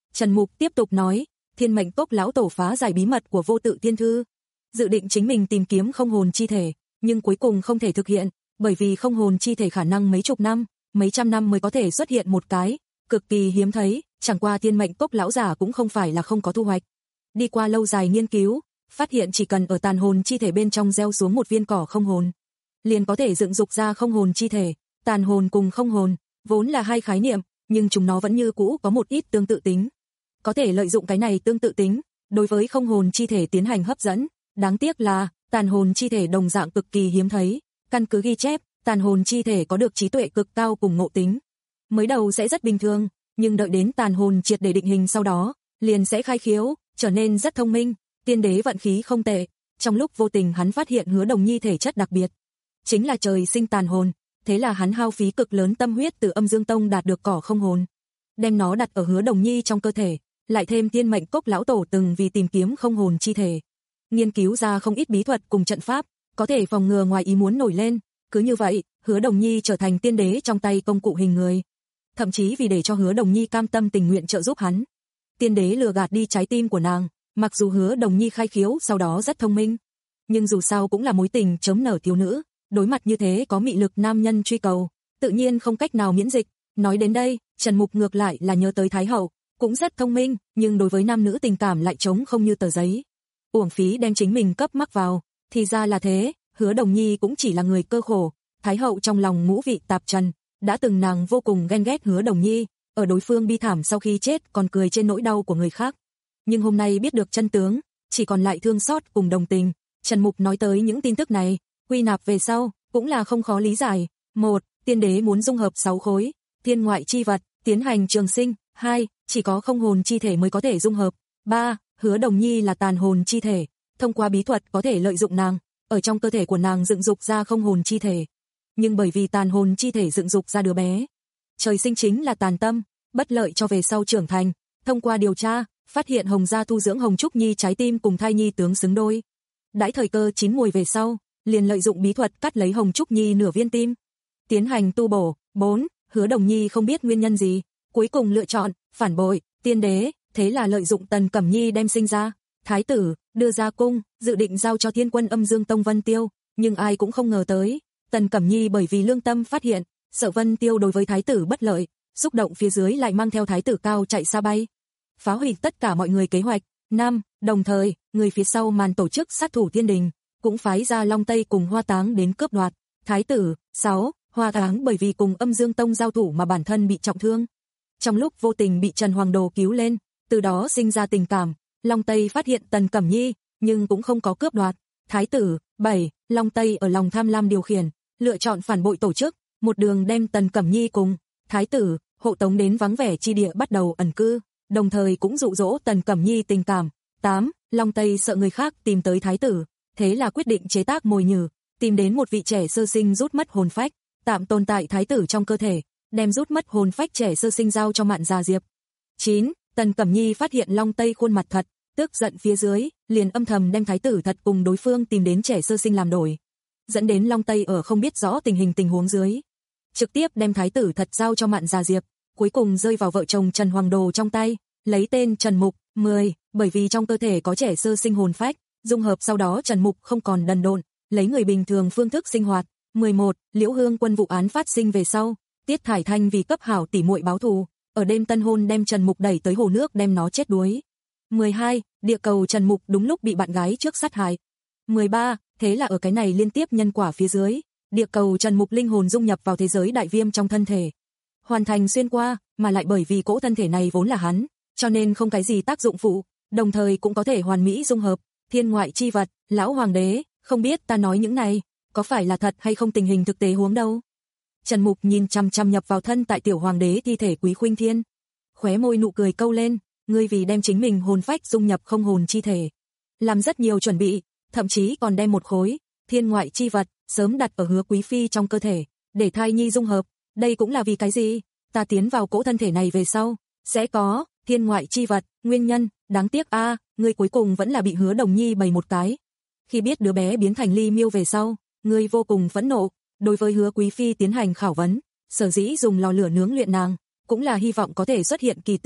Trần Mục tiếp tục nói, Thiên Mệnh Cốc lão tổ phá giải bí mật của Vô Tự Tiên Thư, dự định chính mình tìm kiếm không hồn chi thể, nhưng cuối cùng không thể thực hiện, bởi vì không hồn chi thể khả năng mấy chục năm, mấy trăm năm mới có thể xuất hiện một cái, cực kỳ hiếm thấy, chẳng qua Thiên Mệnh Cốc lão giả cũng không phải là không có thu hoạch. Đi qua lâu dài nghiên cứu, phát hiện chỉ cần ở tàn hồn chi thể bên trong gieo xuống một viên cỏ không hồn, liền có thể dựng dục ra không hồn chi thể. Tàn hồn cùng không hồn vốn là hai khái niệm, nhưng chúng nó vẫn như cũ có một ít tương tự tính. Có thể lợi dụng cái này tương tự tính, đối với không hồn chi thể tiến hành hấp dẫn. Đáng tiếc là, tàn hồn chi thể đồng dạng cực kỳ hiếm thấy. Căn cứ ghi chép, tàn hồn chi thể có được trí tuệ cực cao cùng ngộ tính. Mới đầu sẽ rất bình thường, nhưng đợi đến tàn hồn triệt để định hình sau đó, liền sẽ khai khiếu, trở nên rất thông minh. Tiên đế vận khí không tệ, trong lúc vô tình hắn phát hiện Hứa Đồng Nhi thể chất đặc biệt, chính là trời sinh tàn hồn, thế là hắn hao phí cực lớn tâm huyết từ Âm Dương Tông đạt được cỏ không hồn, đem nó đặt ở Hứa Đồng Nhi trong cơ thể, lại thêm Thiên Mệnh Cốc lão tổ từng vì tìm kiếm không hồn chi thể, nghiên cứu ra không ít bí thuật cùng trận pháp, có thể phòng ngừa ngoài ý muốn nổi lên. Cứ như vậy, Hứa Đồng Nhi trở thành tiên đế trong tay công cụ hình người. Thậm chí vì để cho Hứa Đồng Nhi cam tâm tình nguyện trợ giúp hắn, tiên đế lừa gạt đi trái tim của nàng. Mặc dù Hứa Đồng Nhi khai khiếu sau đó rất thông minh, nhưng dù sao cũng là mối tình chớm nở thiếu nữ, đối mặt như thế có mị lực nam nhân truy cầu, tự nhiên không cách nào miễn dịch. Nói đến đây, Trần Mục ngược lại là nhớ tới Thái hậu, cũng rất thông minh, nhưng đối với nam nữ tình cảm lại trống không như tờ giấy. Uổng phí đem chính mình cấp mắc vào, thì ra là thế, Hứa Đồng Nhi cũng chỉ là người cơ khổ. Thái hậu trong lòng ngũ vị tạp trần, đã từng nàng vô cùng ghen ghét Hứa Đồng Nhi, ở đối phương bi thảm sau khi chết còn cười trên nỗi đau của người khác. Nhưng hôm nay biết được chân tướng, chỉ còn lại thương xót cùng đồng tình. Trần Mục nói tới những tin tức này, quy nạp về sau, cũng là không khó lý giải. Một, tiên đế muốn dung hợp sáu khối thiên ngoại chi vật, tiến hành trường sinh. Hai, chỉ có không hồn chi thể mới có thể dung hợp. Ba, Hứa Đồng Nhi là tàn hồn chi thể, thông qua bí thuật có thể lợi dụng nàng, ở trong cơ thể của nàng dựng dục ra không hồn chi thể. Nhưng bởi vì tàn hồn chi thể dựng dục ra đứa bé, trời sinh chính là tàn tâm, bất lợi cho về sau trưởng thành. Thông qua điều tra, phát hiện Hồng gia thu dưỡng Hồng Trúc Nhi trái tim cùng thai nhi tướng xứng đôi. Đãi thời cơ chín mùi về sau, liền lợi dụng bí thuật cắt lấy Hồng Trúc Nhi nửa viên tim, tiến hành tu bổ. Bốn, Hứa Đồng Nhi không biết nguyên nhân gì, cuối cùng lựa chọn phản bội tiên đế, thế là lợi dụng Tần Cẩm Nhi đem sinh ra thái tử, đưa ra cung, dự định giao cho Thiên Quân Âm Dương Tông Vân Tiêu, nhưng ai cũng không ngờ tới, Tần Cẩm Nhi bởi vì lương tâm phát hiện, sợ Vân Tiêu đối với thái tử bất lợi, xúc động phía dưới lại mang theo thái tử cao chạy xa bay, phá hủy tất cả mọi người kế hoạch. Năm, đồng thời, người phía sau màn tổ chức sát thủ Thiên Đình, cũng phái ra Long Tây cùng Hoa Táng đến cướp đoạt thái tử. Sáu, Hoa Táng bởi vì cùng Âm Dương Tông giao thủ mà bản thân bị trọng thương, trong lúc vô tình bị Trần Hoàng Đồ cứu lên, từ đó sinh ra tình cảm. Long Tây phát hiện Tần Cẩm Nhi, nhưng cũng không có cướp đoạt thái tử. Bảy, Long Tây ở lòng tham lam điều khiển, lựa chọn phản bội tổ chức, một đường đem Tần Cẩm Nhi cùng thái tử hộ tống đến vắng vẻ chi địa bắt đầu ẩn cư, đồng thời cũng dụ dỗ Tần Cẩm Nhi tình cảm. Tám, Long Tây sợ người khác tìm tới thái tử, thế là quyết định chế tác mồi nhử, tìm đến một vị trẻ sơ sinh rút mất hồn phách, tạm tồn tại thái tử trong cơ thể, đem rút mất hồn phách trẻ sơ sinh giao cho Mạn Gia Diệp. Chín, Tần Cẩm Nhi phát hiện Long Tây khuôn mặt thật, tức giận phía dưới, liền âm thầm đem thái tử thật cùng đối phương tìm đến trẻ sơ sinh làm đổi, dẫn đến Long Tây ở không biết rõ tình hình tình huống dưới, trực tiếp đem thái tử thật giao cho Mạn Gia Diệp, cuối cùng rơi vào vợ chồng Trần Hoàng Đồ trong tay, lấy tên Trần Mục. Mười, bởi vì trong cơ thể có trẻ sơ sinh hồn phách, dung hợp sau đó Trần Mục không còn đần độn, lấy người bình thường phương thức sinh hoạt. Mười một, Liễu Hương Quân vụ án phát sinh về sau, Tiết Thải Thanh vì cấp hảo tỉ muội báo thù, ở đêm tân hôn đem Trần Mục đẩy tới hồ nước đem nó chết đuối. Mười hai, địa cầu Trần Mục đúng lúc bị bạn gái trước sát hại. Mười ba, thế là ở cái này liên tiếp nhân quả phía dưới, địa cầu Trần Mục linh hồn dung nhập vào thế giới đại viêm trong thân thể, hoàn thành xuyên qua, mà lại bởi vì cỗ thân thể này vốn là hắn, cho nên không cái gì tác dụng phụ, đồng thời cũng có thể hoàn mỹ dung hợp thiên ngoại chi vật. Lão hoàng đế, không biết ta nói những này có phải là thật hay không, tình hình thực tế huống đâu. Trần Mục nhìn chằm chằm nhập vào thân tại tiểu hoàng đế thi thể Quý Khuynh Thiên, khóe môi nụ cười câu lên, ngươi vì đem chính mình hồn phách dung nhập không hồn chi thể, làm rất nhiều chuẩn bị, thậm chí còn đem một khối thiên ngoại chi vật sớm đặt ở Hứa Quý phi trong cơ thể, để thai nhi dung hợp, đây cũng là vì cái gì? Ta tiến vào cỗ thân thể này về sau, sẽ có thiên ngoại chi vật, nguyên nhân, đáng tiếc a, à, ngươi cuối cùng vẫn là bị Hứa Đồng Nhi bày một cái. Khi biết đứa bé biến thành Ly Miêu về sau, ngươi vô cùng phẫn nộ, đối với Hứa Quý phi tiến hành khảo vấn, sở dĩ dùng lò lửa nướng luyện nàng, cũng là hy vọng có thể xuất hiện kỳ tích,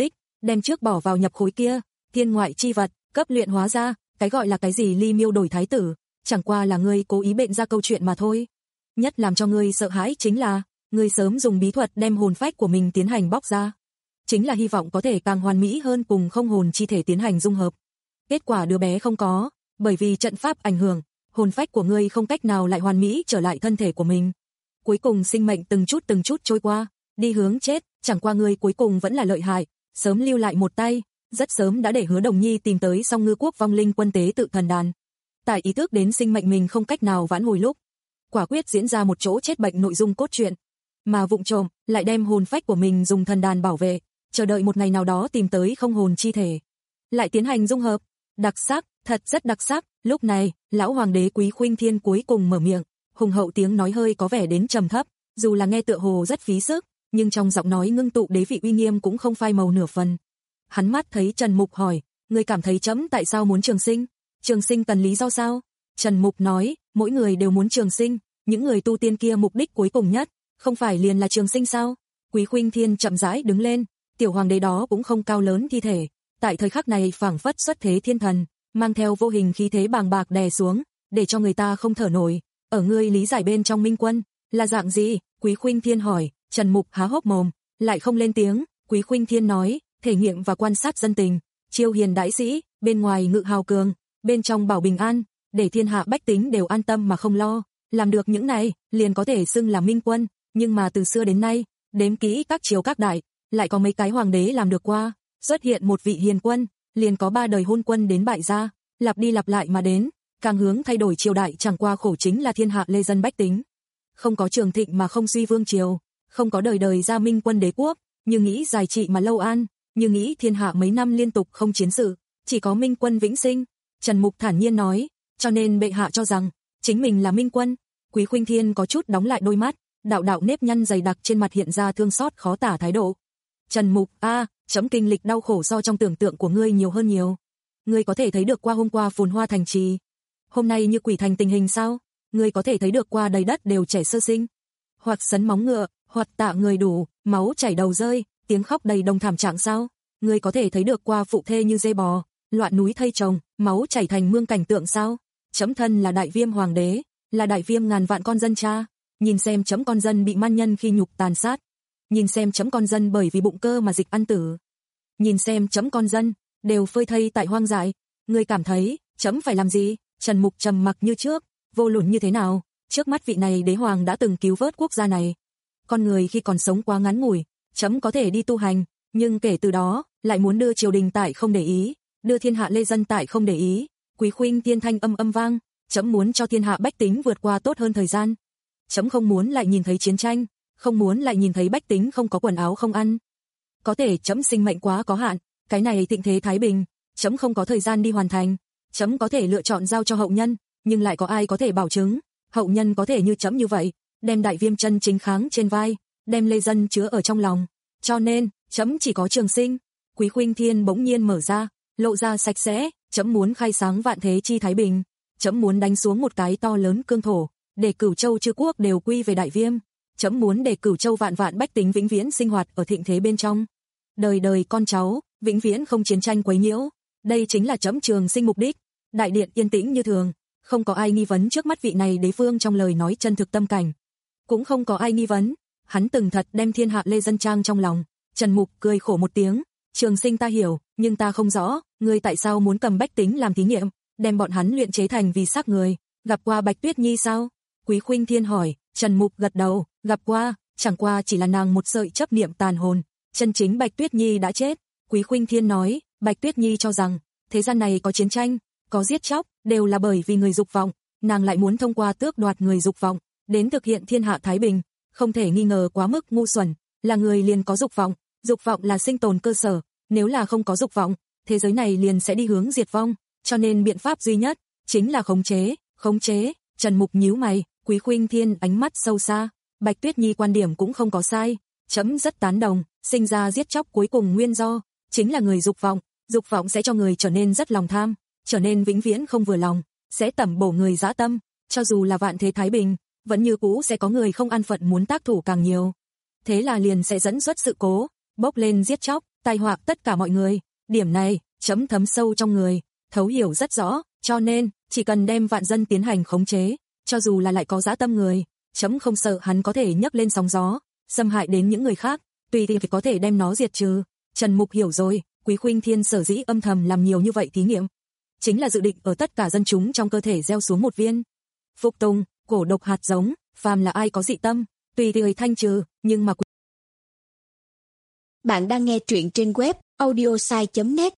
đem trước bỏ vào nhập khối kia, thiên ngoại chi vật, cấp luyện hóa ra, cái gọi là cái gì ly miêu đổi thái tử, chẳng qua là ngươi cố ý bệnh ra câu chuyện mà thôi. Nhất làm cho ngươi sợ hãi chính là, ngươi sớm dùng bí thuật đem hồn phách của mình tiến hành bóc ra. Chính là hy vọng có thể càng hoàn mỹ hơn cùng không hồn chi thể tiến hành dung hợp. Kết quả đứa bé không có, bởi vì trận pháp ảnh hưởng, hồn phách của ngươi không cách nào lại hoàn mỹ trở lại thân thể của mình. Cuối cùng sinh mệnh từng chút từng chút trôi qua, đi hướng chết, chẳng qua ngươi cuối cùng vẫn là lợi hại, sớm lưu lại một tay, rất sớm đã để Hứa Đồng Nhi tìm tới Song Ngư Quốc vong linh quân tế tự thần đàn. Tại ý thức đến sinh mệnh mình không cách nào vãn hồi lúc, quả quyết diễn ra một chỗ chết bệnh nội dung cốt truyện, mà vụng trộm lại đem hồn phách của mình dùng thần đàn bảo vệ, chờ đợi một ngày nào đó tìm tới không hồn chi thể, lại tiến hành dung hợp. Đặc sắc, thật rất đặc sắc. Lúc này, lão hoàng đế Quý Khuynh Thiên cuối cùng mở miệng, hùng hậu tiếng nói hơi có vẻ đến trầm thấp, dù là nghe tựa hồ rất phí sức, nhưng trong giọng nói ngưng tụ đế vị uy nghiêm cũng không phai màu nửa phần. Hắn mắt thấy Trần Mục hỏi, ngươi cảm thấy trẫm tại sao muốn trường sinh? Trường sinh cần lý do sao? Trần Mục nói, mỗi người đều muốn trường sinh, những người tu tiên kia mục đích cuối cùng nhất, không phải liền là trường sinh sao? Quý Khuynh Thiên chậm rãi đứng lên, tiểu hoàng đế đó cũng không cao lớn thi thể, tại thời khắc này phảng phất xuất thế thiên thần, mang theo vô hình khí thế bàng bạc đè xuống, để cho người ta không thở nổi. Ở ngươi lý giải bên trong Minh Quân, là dạng gì? Quý Khuynh Thiên hỏi. Trần Mục há hốc mồm, lại không lên tiếng. Quý Khuynh Thiên nói, thể nghiệm và quan sát dân tình, chiêu hiền đãi sĩ, bên ngoài ngự hào cường, bên trong bảo bình an, để thiên hạ bách tính đều an tâm mà không lo. Làm được những này, liền có thể xưng là Minh Quân, nhưng mà từ xưa đến nay, đếm kỹ các triều các đại, lại có mấy cái hoàng đế làm được qua. Xuất hiện một vị hiền quân, liền có ba đời hôn quân đến bại gia, lặp đi lặp lại mà đến, càng hướng thay đổi triều đại chẳng qua khổ chính là thiên hạ lê dân bách tính. Không có trường thịnh mà không suy vương triều, không có đời đời gia Minh Quân đế quốc, như nghĩ dài trị mà lâu an, như nghĩ thiên hạ mấy năm liên tục không chiến sự, chỉ có Minh Quân vĩnh sinh. Trần Mục thản nhiên nói, cho nên bệ hạ cho rằng chính mình là Minh Quân. Quý Khuynh Thiên có chút đóng lại đôi mắt, đạo đạo nếp nhăn dày đặc trên mặt hiện ra thương xót khó tả thái độ. Trần Mục, a, chấm kinh lịch đau khổ so trong tưởng tượng của ngươi nhiều hơn nhiều. Ngươi có thể thấy được qua hôm qua phồn hoa thành trì, hôm nay như quỷ thành tình hình sao? Ngươi có thể thấy được qua đầy đất đều trẻ sơ sinh, hoặc sấn móng ngựa, hoặc tạ người đủ, máu chảy đầu rơi, tiếng khóc đầy đồng thảm trạng sao? Ngươi có thể thấy được qua phụ thê như dê bò, loạn núi thây chồng, máu chảy thành mương cảnh tượng sao? Chấm thân là Đại Viêm hoàng đế, là Đại Viêm ngàn vạn con dân cha, nhìn xem chấm con dân bị man nhân khi nhục tàn sát, nhìn xem chấm con dân bởi vì bụng cơ mà dịch ăn tử, nhìn xem chấm con dân đều phơi thây tại hoang dại. Ngươi cảm thấy chấm phải làm gì? Trần Mục trầm mặc như trước, vô luận như thế nào, trước mắt vị này đế hoàng đã từng cứu vớt quốc gia này. Con người khi còn sống quá ngắn ngủi, chấm có thể đi tu hành, nhưng kể từ đó, lại muốn đưa triều đình tại không để ý, đưa thiên hạ lê dân tại không để ý. Quý Khuynh Thiên thanh âm âm vang, chấm muốn cho thiên hạ bách tính vượt qua tốt hơn thời gian. Chấm không muốn lại nhìn thấy chiến tranh, không muốn lại nhìn thấy bách tính không có quần áo không ăn. Có thể chấm sinh mệnh quá có hạn, cái này thịnh thế thái bình, chấm không có thời gian đi hoàn thành. Chấm có thể lựa chọn giao cho hậu nhân, nhưng lại có ai có thể bảo chứng hậu nhân có thể như chấm như vậy, đem Đại Viêm chân chính kháng trên vai, đem lê dân chứa ở trong lòng. Cho nên, chấm chỉ có trường sinh. Quý Khuynh Thiên bỗng nhiên mở ra, lộ ra sạch sẽ, chấm muốn khai sáng vạn thế chi thái bình, chấm muốn đánh xuống một cái to lớn cương thổ, để Cửu Châu chư quốc đều quy về Đại Viêm, chấm muốn để Cửu Châu vạn vạn bách tính vĩnh viễn sinh hoạt ở thịnh thế bên trong, đời đời con cháu vĩnh viễn không chiến tranh quấy nhiễu. Đây chính là chấm trường sinh mục đích. Đại điện yên tĩnh như thường, không có ai nghi vấn trước mắt vị này đế vương trong lời nói chân thực tâm cảnh, cũng không có ai nghi vấn hắn từng thật đem thiên hạ lê dân trang trong lòng. Trần Mục cười khổ một tiếng, trường sinh ta hiểu, nhưng ta không rõ, ngươi tại sao muốn cầm bách tính làm thí nghiệm, đem bọn hắn luyện chế thành vì xác người. Gặp qua Bạch Tuyết Nhi sao? Quý Khuynh Thiên hỏi. Trần Mục gật đầu, gặp qua, chẳng qua chỉ là nàng một sợi chấp niệm tàn hồn, chân chính Bạch Tuyết Nhi đã chết. Quý Khuynh Thiên nói, Bạch Tuyết Nhi cho rằng thế gian này có chiến tranh, có giết chóc, đều là bởi vì người dục vọng, nàng lại muốn thông qua tước đoạt người dục vọng đến thực hiện thiên hạ thái bình, không thể nghi ngờ quá mức ngu xuẩn. Là người liền có dục vọng, dục vọng là sinh tồn cơ sở, nếu là không có dục vọng, thế giới này liền sẽ đi hướng diệt vong, cho nên biện pháp duy nhất chính là khống chế, khống chế. Trần Mục nhíu mày, Quý Khuynh Thiên ánh mắt sâu xa, Bạch Tuyết Nhi quan điểm cũng không có sai, chấm rất tán đồng, sinh ra giết chóc cuối cùng nguyên do chính là người dục vọng, dục vọng sẽ cho người trở nên rất lòng tham, trở nên vĩnh viễn không vừa lòng, sẽ tẩm bổ người dã tâm, cho dù là vạn thế thái bình, vẫn như cũ sẽ có người không an phận muốn tác thủ càng nhiều. Thế là liền sẽ dẫn xuất sự cố, bốc lên giết chóc, tai họa tất cả mọi người, điểm này, chấm thấm sâu trong người, thấu hiểu rất rõ, cho nên, chỉ cần đem vạn dân tiến hành khống chế, cho dù là lại có dã tâm người, chấm không sợ hắn có thể nhấc lên sóng gió, xâm hại đến những người khác, tùy thì có thể đem nó diệt trừ. Trần Mục hiểu rồi, Quý Khuynh Thiên sở dĩ âm thầm làm nhiều như vậy thí nghiệm, chính là dự định ở tất cả dân chúng trong cơ thể gieo xuống một viên phục tùng, cổ độc hạt giống, phàm là ai có dị tâm, tùy thời thanh trừ, nhưng mà bạn đang nghe truyện trên web audiosai chấm net.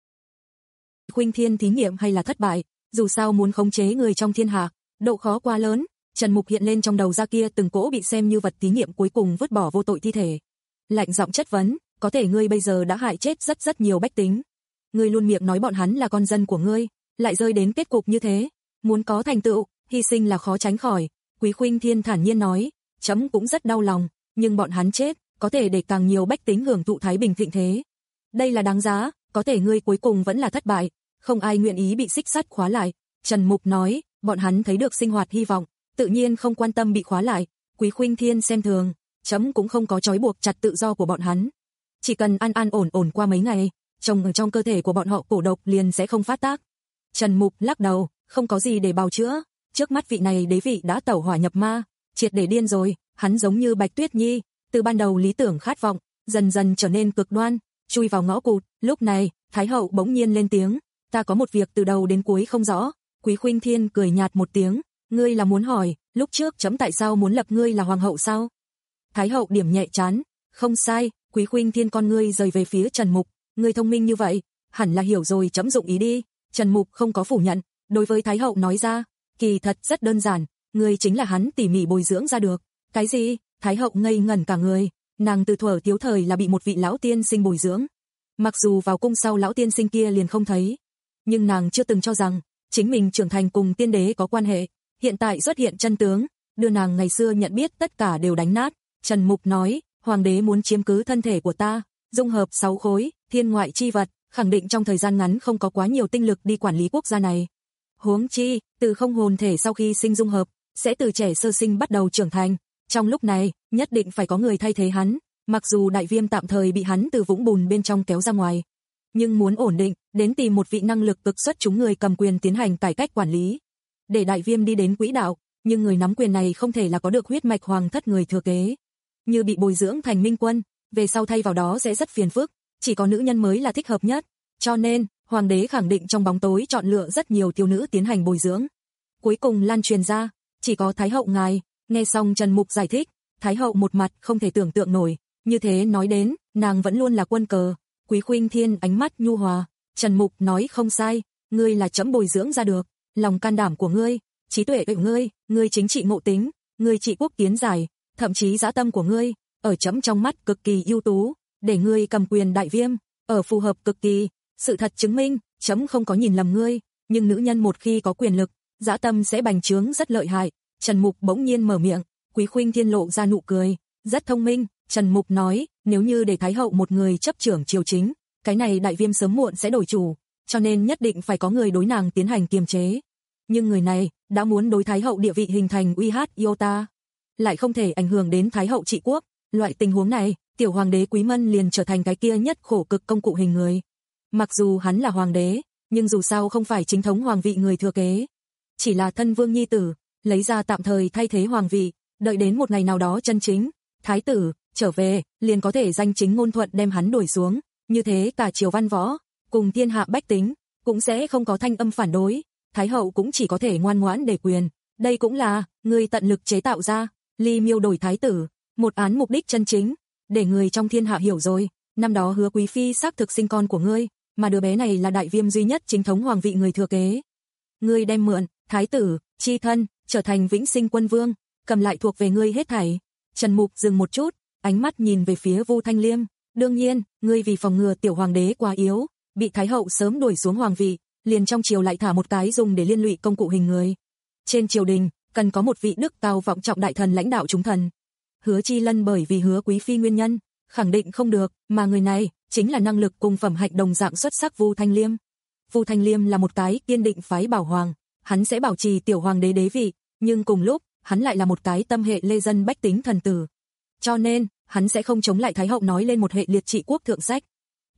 Khuynh Thiên thí nghiệm hay là thất bại, dù sao muốn khống chế người trong thiên hạ, độ khó quá lớn. Trần Mục hiện lên trong đầu ra kia từng cỗ bị xem như vật thí nghiệm cuối cùng vứt bỏ vô tội thi thể. Lạnh giọng chất vấn, có thể ngươi bây giờ đã hại chết rất rất nhiều bách tính. Ngươi luôn miệng nói bọn hắn là con dân của ngươi, lại rơi đến kết cục như thế. Muốn có thành tựu, hy sinh là khó tránh khỏi. Quý Khuynh Thiên thản nhiên nói, chấm cũng rất đau lòng, nhưng bọn hắn chết, có thể để càng nhiều bách tính hưởng thụ thái bình thịnh thế. Đây là đáng giá, có thể ngươi cuối cùng vẫn là thất bại, không ai nguyện ý bị xích sắt khóa lại. Trần Mục nói, bọn hắn thấy được sinh hoạt hy vọng, tự nhiên không quan tâm bị khóa lại. Quý Khuynh Thiên xem thường, chấm cũng không có trói buộc chặt tự do của bọn hắn. Chỉ cần an an ổn ổn qua mấy ngày, trồng ở trong cơ thể của bọn họ cổ độc liền sẽ không phát tác. Trần Mục lắc đầu, không có gì để bào chữa, trước mắt vị này đế vị đã tẩu hỏa nhập ma, triệt để điên rồi, hắn giống như Bạch Tuyết Nhi, từ ban đầu lý tưởng khát vọng, dần dần trở nên cực đoan, chui vào ngõ cụt. Lúc này, Thái hậu bỗng nhiên lên tiếng, ta có một việc từ đầu đến cuối không rõ. Quý Khuynh Thiên cười nhạt một tiếng, ngươi là muốn hỏi, lúc trước chấm tại sao muốn lập ngươi là hoàng hậu sao? Thái hậu điểm nhẹ trán, không sai. Quý Khuynh Thiên con ngươi rời về phía Trần Mục, ngươi thông minh như vậy, hẳn là hiểu rồi chấm dụng ý đi. Trần Mục không có phủ nhận, đối với Thái hậu nói ra, kỳ thật rất đơn giản, ngươi chính là hắn tỉ mỉ bồi dưỡng ra được. Cái gì? Thái hậu ngây ngẩn cả người, nàng từ thuở thiếu thời là bị một vị lão tiên sinh bồi dưỡng. Mặc dù vào cung sau lão tiên sinh kia liền không thấy, nhưng nàng chưa từng cho rằng chính mình trưởng thành cùng tiên đế có quan hệ. Hiện tại xuất hiện chân tướng, đưa nàng ngày xưa nhận biết tất cả đều đánh nát. Trần Mục nói, hoàng đế muốn chiếm cứ thân thể của ta, dung hợp sáu khối thiên ngoại chi vật, khẳng định trong thời gian ngắn không có quá nhiều tinh lực đi quản lý quốc gia này. Huống chi, từ không hồn thể sau khi sinh dung hợp, sẽ từ trẻ sơ sinh bắt đầu trưởng thành. Trong lúc này, nhất định phải có người thay thế hắn, mặc dù đại viêm tạm thời bị hắn từ vũng bùn bên trong kéo ra ngoài. Nhưng muốn ổn định, đến tìm một vị năng lực cực xuất chúng người cầm quyền tiến hành cải cách quản lý. Để đại viêm đi đến quỹ đạo, nhưng người nắm quyền này không thể là có được huyết mạch hoàng thất người thừa kế. Như bị bồi dưỡng thành minh quân, về sau thay vào đó sẽ rất phiền phức, chỉ có nữ nhân mới là thích hợp nhất. Cho nên, hoàng đế khẳng định trong bóng tối chọn lựa rất nhiều thiếu nữ tiến hành bồi dưỡng. Cuối cùng lan truyền ra, chỉ có Thái hậu ngài. Nghe xong Trần Mục giải thích, Thái hậu một mặt không thể tưởng tượng nổi, như thế nói đến, nàng vẫn luôn là quân cờ. Quý Khuynh Thiên ánh mắt nhu hòa, Trần Mục nói không sai, ngươi là chấm bồi dưỡng ra được, lòng can đảm của ngươi, trí tuệ của ngươi, ngươi chính trị ngộ tính, ngươi trị quốc kiến giải, thậm chí dã tâm của ngươi, ở chấm trong mắt cực kỳ ưu tú, để ngươi cầm quyền đại viêm, ở phù hợp cực kỳ. Sự thật chứng minh, chấm không có nhìn lầm ngươi, nhưng nữ nhân một khi có quyền lực, dã tâm sẽ bành trướng rất lợi hại. Trần Mục bỗng nhiên mở miệng, Quý Khuynh Thiên lộ ra nụ cười, rất thông minh. Trần Mục nói, nếu như để Thái hậu một người chấp trưởng triều chính, cái này đại viêm sớm muộn sẽ đổi chủ, cho nên nhất định phải có người đối nàng tiến hành kiềm chế. Nhưng người này, đã muốn đối Thái hậu địa vị hình thành uy hiếp iota, lại không thể ảnh hưởng đến Thái hậu trị quốc. Loại tình huống này, tiểu hoàng đế Quý Mân liền trở thành cái kia nhất khổ cực công cụ hình người. Mặc dù hắn là hoàng đế, nhưng dù sao không phải chính thống hoàng vị người thừa kế, chỉ là thân vương nhi tử, lấy ra tạm thời thay thế hoàng vị, đợi đến một ngày nào đó chân chính thái tử trở về, liền có thể danh chính ngôn thuận đem hắn đuổi xuống, như thế cả triều văn võ cùng thiên hạ bách tính cũng sẽ không có thanh âm phản đối, Thái hậu cũng chỉ có thể ngoan ngoãn để quyền. Đây cũng là người tận lực chế tạo ra, Ly Miêu đổi thái tử, một án mục đích chân chính, để người trong thiên hạ hiểu rồi, năm đó Hứa quý phi xác thực sinh con của ngươi, mà đứa bé này là đại viêm duy nhất chính thống hoàng vị người thừa kế. Ngươi đem mượn thái tử chi thân, trở thành vĩnh sinh quân vương, cầm lại thuộc về ngươi hết thảy. Trần Mục dừng một chút, ánh mắt nhìn về phía Vu Thanh Liêm, đương nhiên, ngươi vì phòng ngừa tiểu hoàng đế quá yếu, bị thái hậu sớm đuổi xuống hoàng vị, liền trong triều lại thả một cái dùng để liên lụy công cụ hình người. Trên triều đình, cần có một vị đức cao vọng trọng đại thần lãnh đạo chúng thần. Hứa Chi Lân bởi vì Hứa quý phi nguyên nhân, khẳng định không được, mà người này chính là năng lực cùng phẩm hạnh đồng dạng xuất sắc Vu Thanh Liêm. Vu Thanh Liêm là một cái kiên định phái bảo hoàng, hắn sẽ bảo trì tiểu hoàng đế đế vị, nhưng cùng lúc, hắn lại là một cái tâm hệ lê dân bách tính thần tử. Cho nên, hắn sẽ không chống lại thái hậu nói lên một hệ liệt trị quốc thượng sách.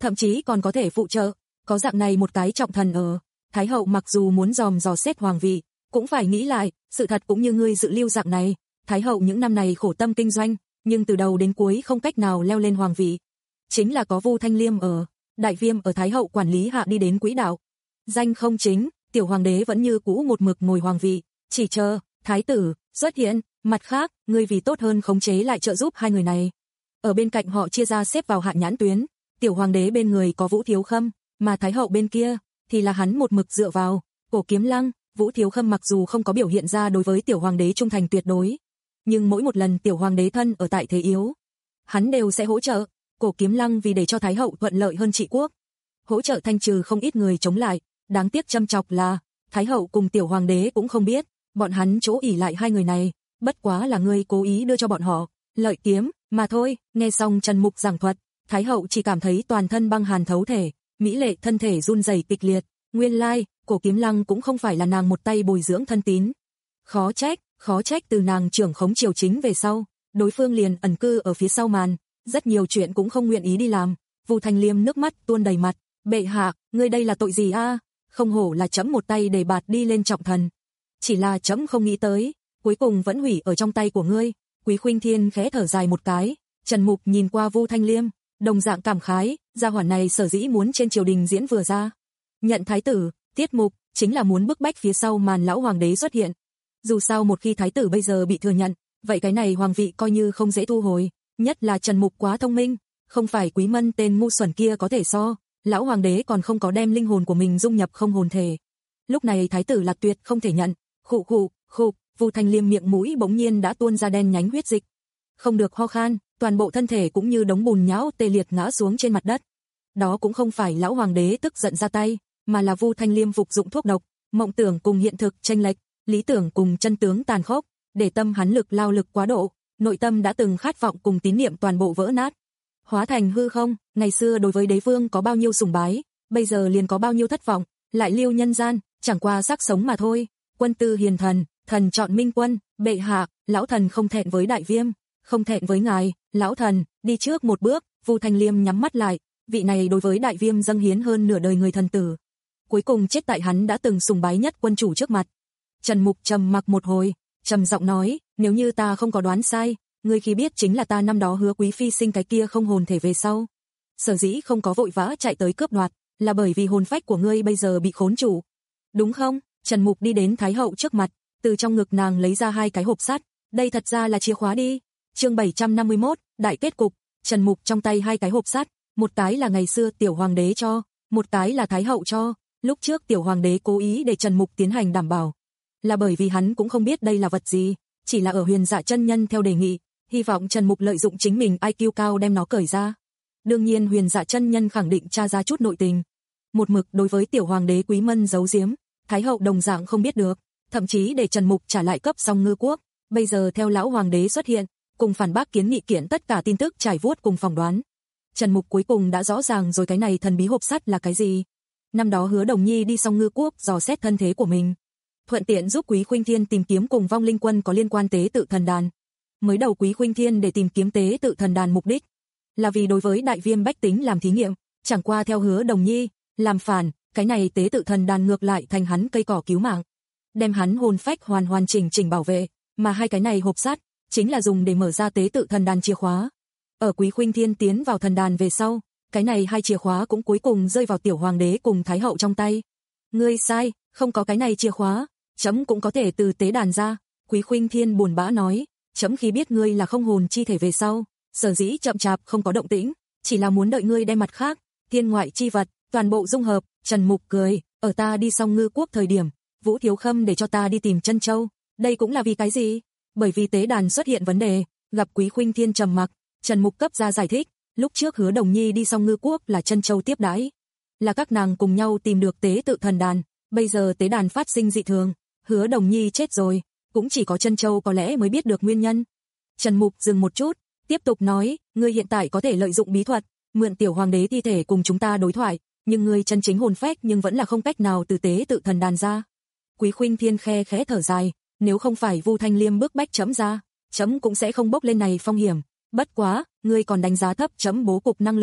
thậm chí còn có thể phụ trợ, có dạng này một cái trọng thần ở, Thái hậu mặc dù muốn dòm dò xét hoàng vị, cũng phải nghĩ lại, sự thật cũng như ngươi dự lưu dạng này, Thái hậu những năm này khổ tâm kinh doanh, nhưng từ đầu đến cuối không cách nào leo lên hoàng vị. Chính là có Vu Thanh Liêm ở, đại viêm ở Thái hậu quản lý hạ đi đến quỹ đạo. Danh không chính, tiểu hoàng đế vẫn như cũ một mực ngồi hoàng vị, chỉ chờ thái tử xuất hiện, mặt khác, ngươi vì tốt hơn khống chế lại trợ giúp hai người này. Ở bên cạnh họ chia ra xếp vào hạ nhãn tuyến, tiểu hoàng đế bên người có Vũ Thiếu Khâm, mà Thái hậu bên kia thì là hắn một mực dựa vào, Cổ Kiếm Lăng. Vũ Thiếu Khâm mặc dù không có biểu hiện ra đối với tiểu hoàng đế trung thành tuyệt đối, nhưng mỗi một lần tiểu hoàng đế thân ở tại thế yếu, hắn đều sẽ hỗ trợ. Cổ Kiếm Lăng vì để cho Thái hậu thuận lợi hơn trị quốc, hỗ trợ thanh trừ không ít người chống lại, đáng tiếc châm chọc là Thái hậu cùng tiểu hoàng đế cũng không biết, bọn hắn chỗ ỷ lại hai người này, bất quá là ngươi cố ý đưa cho bọn họ lợi kiếm mà thôi. Nghe xong Trần Mục giảng thuật, Thái hậu chỉ cảm thấy toàn thân băng hàn thấu thể, mỹ lệ thân thể run rẩy kịch liệt, nguyên lai, Cổ Kiếm Lăng cũng không phải là nàng một tay bồi dưỡng thân tín. Khó trách, khó trách từ nàng trưởng khống triều chính về sau, đối phương liền ẩn cư ở phía sau màn, rất nhiều chuyện cũng không nguyện ý đi làm. Vu Thanh Liêm nước mắt tuôn đầy mặt, bệ hạ, ngươi đây là tội gì a? Không hổ là chấm một tay để bạt đi lên trọng thần. Chỉ là chấm không nghĩ tới, cuối cùng vẫn hủy ở trong tay của ngươi. Quý Khuynh Thiên khẽ thở dài một cái, Trần Mục nhìn qua Vu Thanh Liêm, đồng dạng cảm khái, gia hỏa này sở dĩ muốn trên triều đình diễn vừa ra. Nhận thái tử, tiết mục, chính là muốn bức bách phía sau màn lão hoàng đế xuất hiện. Dù sao một khi thái tử bây giờ bị thừa nhận, vậy cái này hoàng vị coi như không dễ thu hồi, nhất là Trần Mục quá thông minh, không phải Quý Mân tên ngu xuẩn kia có thể so, lão hoàng đế còn không có đem linh hồn của mình dung nhập không hồn thể. Lúc này thái tử là tuyệt không thể nhận, khụ khụ, khụ, Vu Thanh Liêm miệng mũi bỗng nhiên đã tuôn ra đen nhánh huyết dịch. Không được ho khan, toàn bộ thân thể cũng như đống bùn nhão tê liệt ngã xuống trên mặt đất. Đó cũng không phải lão hoàng đế tức giận ra tay, mà là Vu Thanh Liêm phục dụng thuốc độc, mộng tưởng cùng hiện thực chênh lệch, lý tưởng cùng chân tướng tàn khốc, để tâm hắn lực lao lực quá độ, nội tâm đã từng khát vọng cùng tín niệm toàn bộ vỡ nát, hóa thành hư không. Ngày xưa đối với đế vương có bao nhiêu sùng bái, bây giờ liền có bao nhiêu thất vọng, lại lưu nhân gian, chẳng qua xác sống mà thôi. Quân tư hiền thần, thần chọn minh quân, bệ hạ, lão thần không thẹn với đại viêm, không thẹn với ngài, lão thần, đi trước một bước. Vu Thanh Liêm nhắm mắt lại, vị này đối với đại viêm dâng hiến hơn nửa đời người thần tử, cuối cùng chết tại hắn đã từng sùng bái nhất quân chủ trước mặt. Trần Mục trầm mặc một hồi, trầm giọng nói, nếu như ta không có đoán sai, ngươi khi biết chính là ta năm đó hứa quý phi sinh cái kia không hồn thể về sau, sở dĩ không có vội vã chạy tới cướp đoạt, là bởi vì hồn phách của ngươi bây giờ bị khốn trụ, đúng không? Trần Mục đi đến Thái hậu trước mặt, từ trong ngực nàng lấy ra hai cái hộp sắt, đây thật ra là chìa khóa đi. Chương bảy trăm năm mươi mốt, đại kết cục. Trần Mục trong tay hai cái hộp sắt, một cái là ngày xưa tiểu hoàng đế cho, một cái là Thái hậu cho. Lúc trước tiểu hoàng đế cố ý để Trần Mục tiến hành đảm bảo, là bởi vì hắn cũng không biết đây là vật gì, chỉ là ở Huyền Dạ chân nhân theo đề nghị, hy vọng Trần Mục lợi dụng chính mình i kiu cao đem nó cởi ra. Đương nhiên Huyền Dạ chân nhân khẳng định tra ra chút nội tình, một mực đối với tiểu hoàng đế Quý Mân giấu giếm, Thái hậu đồng dạng không biết được, thậm chí để Trần Mục trả lại cấp Song Ngư quốc. Bây giờ theo lão hoàng đế xuất hiện, cùng phản bác kiến nghị kiện tất cả tin tức trải vuốt cùng phỏng đoán, Trần Mục cuối cùng đã rõ ràng rồi cái này thần bí hộp sắt là cái gì. Năm đó Hứa Đồng Nhi đi Song Ngư quốc dò xét thân thế của mình, thuận tiện giúp Quý Khuynh Thiên tìm kiếm cùng vong linh quân có liên quan tế tự thần đàn. Mới đầu Quý Khuynh Thiên để tìm kiếm tế tự thần đàn mục đích là vì đối với đại viêm bách tính làm thí nghiệm, chẳng qua theo Hứa Đồng Nhi làm phản, cái này tế tự thần đàn ngược lại thành hắn cây cỏ cứu mạng, đem hắn hồn phách hoàn hoàn chỉnh chỉnh bảo vệ, mà hai cái này hộp sắt chính là dùng để mở ra tế tự thần đàn chìa khóa. Ở Quý Khuynh Thiên tiến vào thần đàn về sau, cái này hai chìa khóa cũng cuối cùng rơi vào tiểu hoàng đế cùng thái hậu trong tay. Ngươi sai, không có cái này chìa khóa, chấm cũng có thể từ tế đàn ra. Quý Khuynh Thiên buồn bã nói, chấm khi biết ngươi là không hồn chi thể về sau, sở dĩ chậm chạp không có động tĩnh, chỉ là muốn đợi ngươi đem mặt khác thiên ngoại chi vật toàn bộ dung hợp. Trần Mục cười, ở ta đi Song Ngư quốc thời điểm, Vũ Thiếu Khâm để cho ta đi tìm Chân Châu, đây cũng là vì cái gì? Bởi vì tế đàn xuất hiện vấn đề. Gặp Quý Khuynh Thiên trầm mặc, Trần Mục cấp ra giải thích, lúc trước Hứa Đồng Nhi đi Song Ngư quốc là Chân Châu tiếp đãi, là các nàng cùng nhau tìm được tế tự thần đàn, bây giờ tế đàn phát sinh dị thường, Hứa Đồng Nhi chết rồi, cũng chỉ có Chân Châu có lẽ mới biết được nguyên nhân. Trần Mục dừng một chút, tiếp tục nói, ngươi hiện tại có thể lợi dụng bí thuật, mượn tiểu hoàng đế thi thể cùng chúng ta đối thoại, nhưng ngươi chân chính hồn phách nhưng vẫn là không cách nào từ tế tự thần đàn ra. Quý Khuynh Thiên khe khẽ thở dài, nếu không phải Vu Thanh Liêm bức bách chấm ra, chấm cũng sẽ không bốc lên này phong hiểm. Bất quá, ngươi còn đánh giá thấp chấm bố cục năng lực.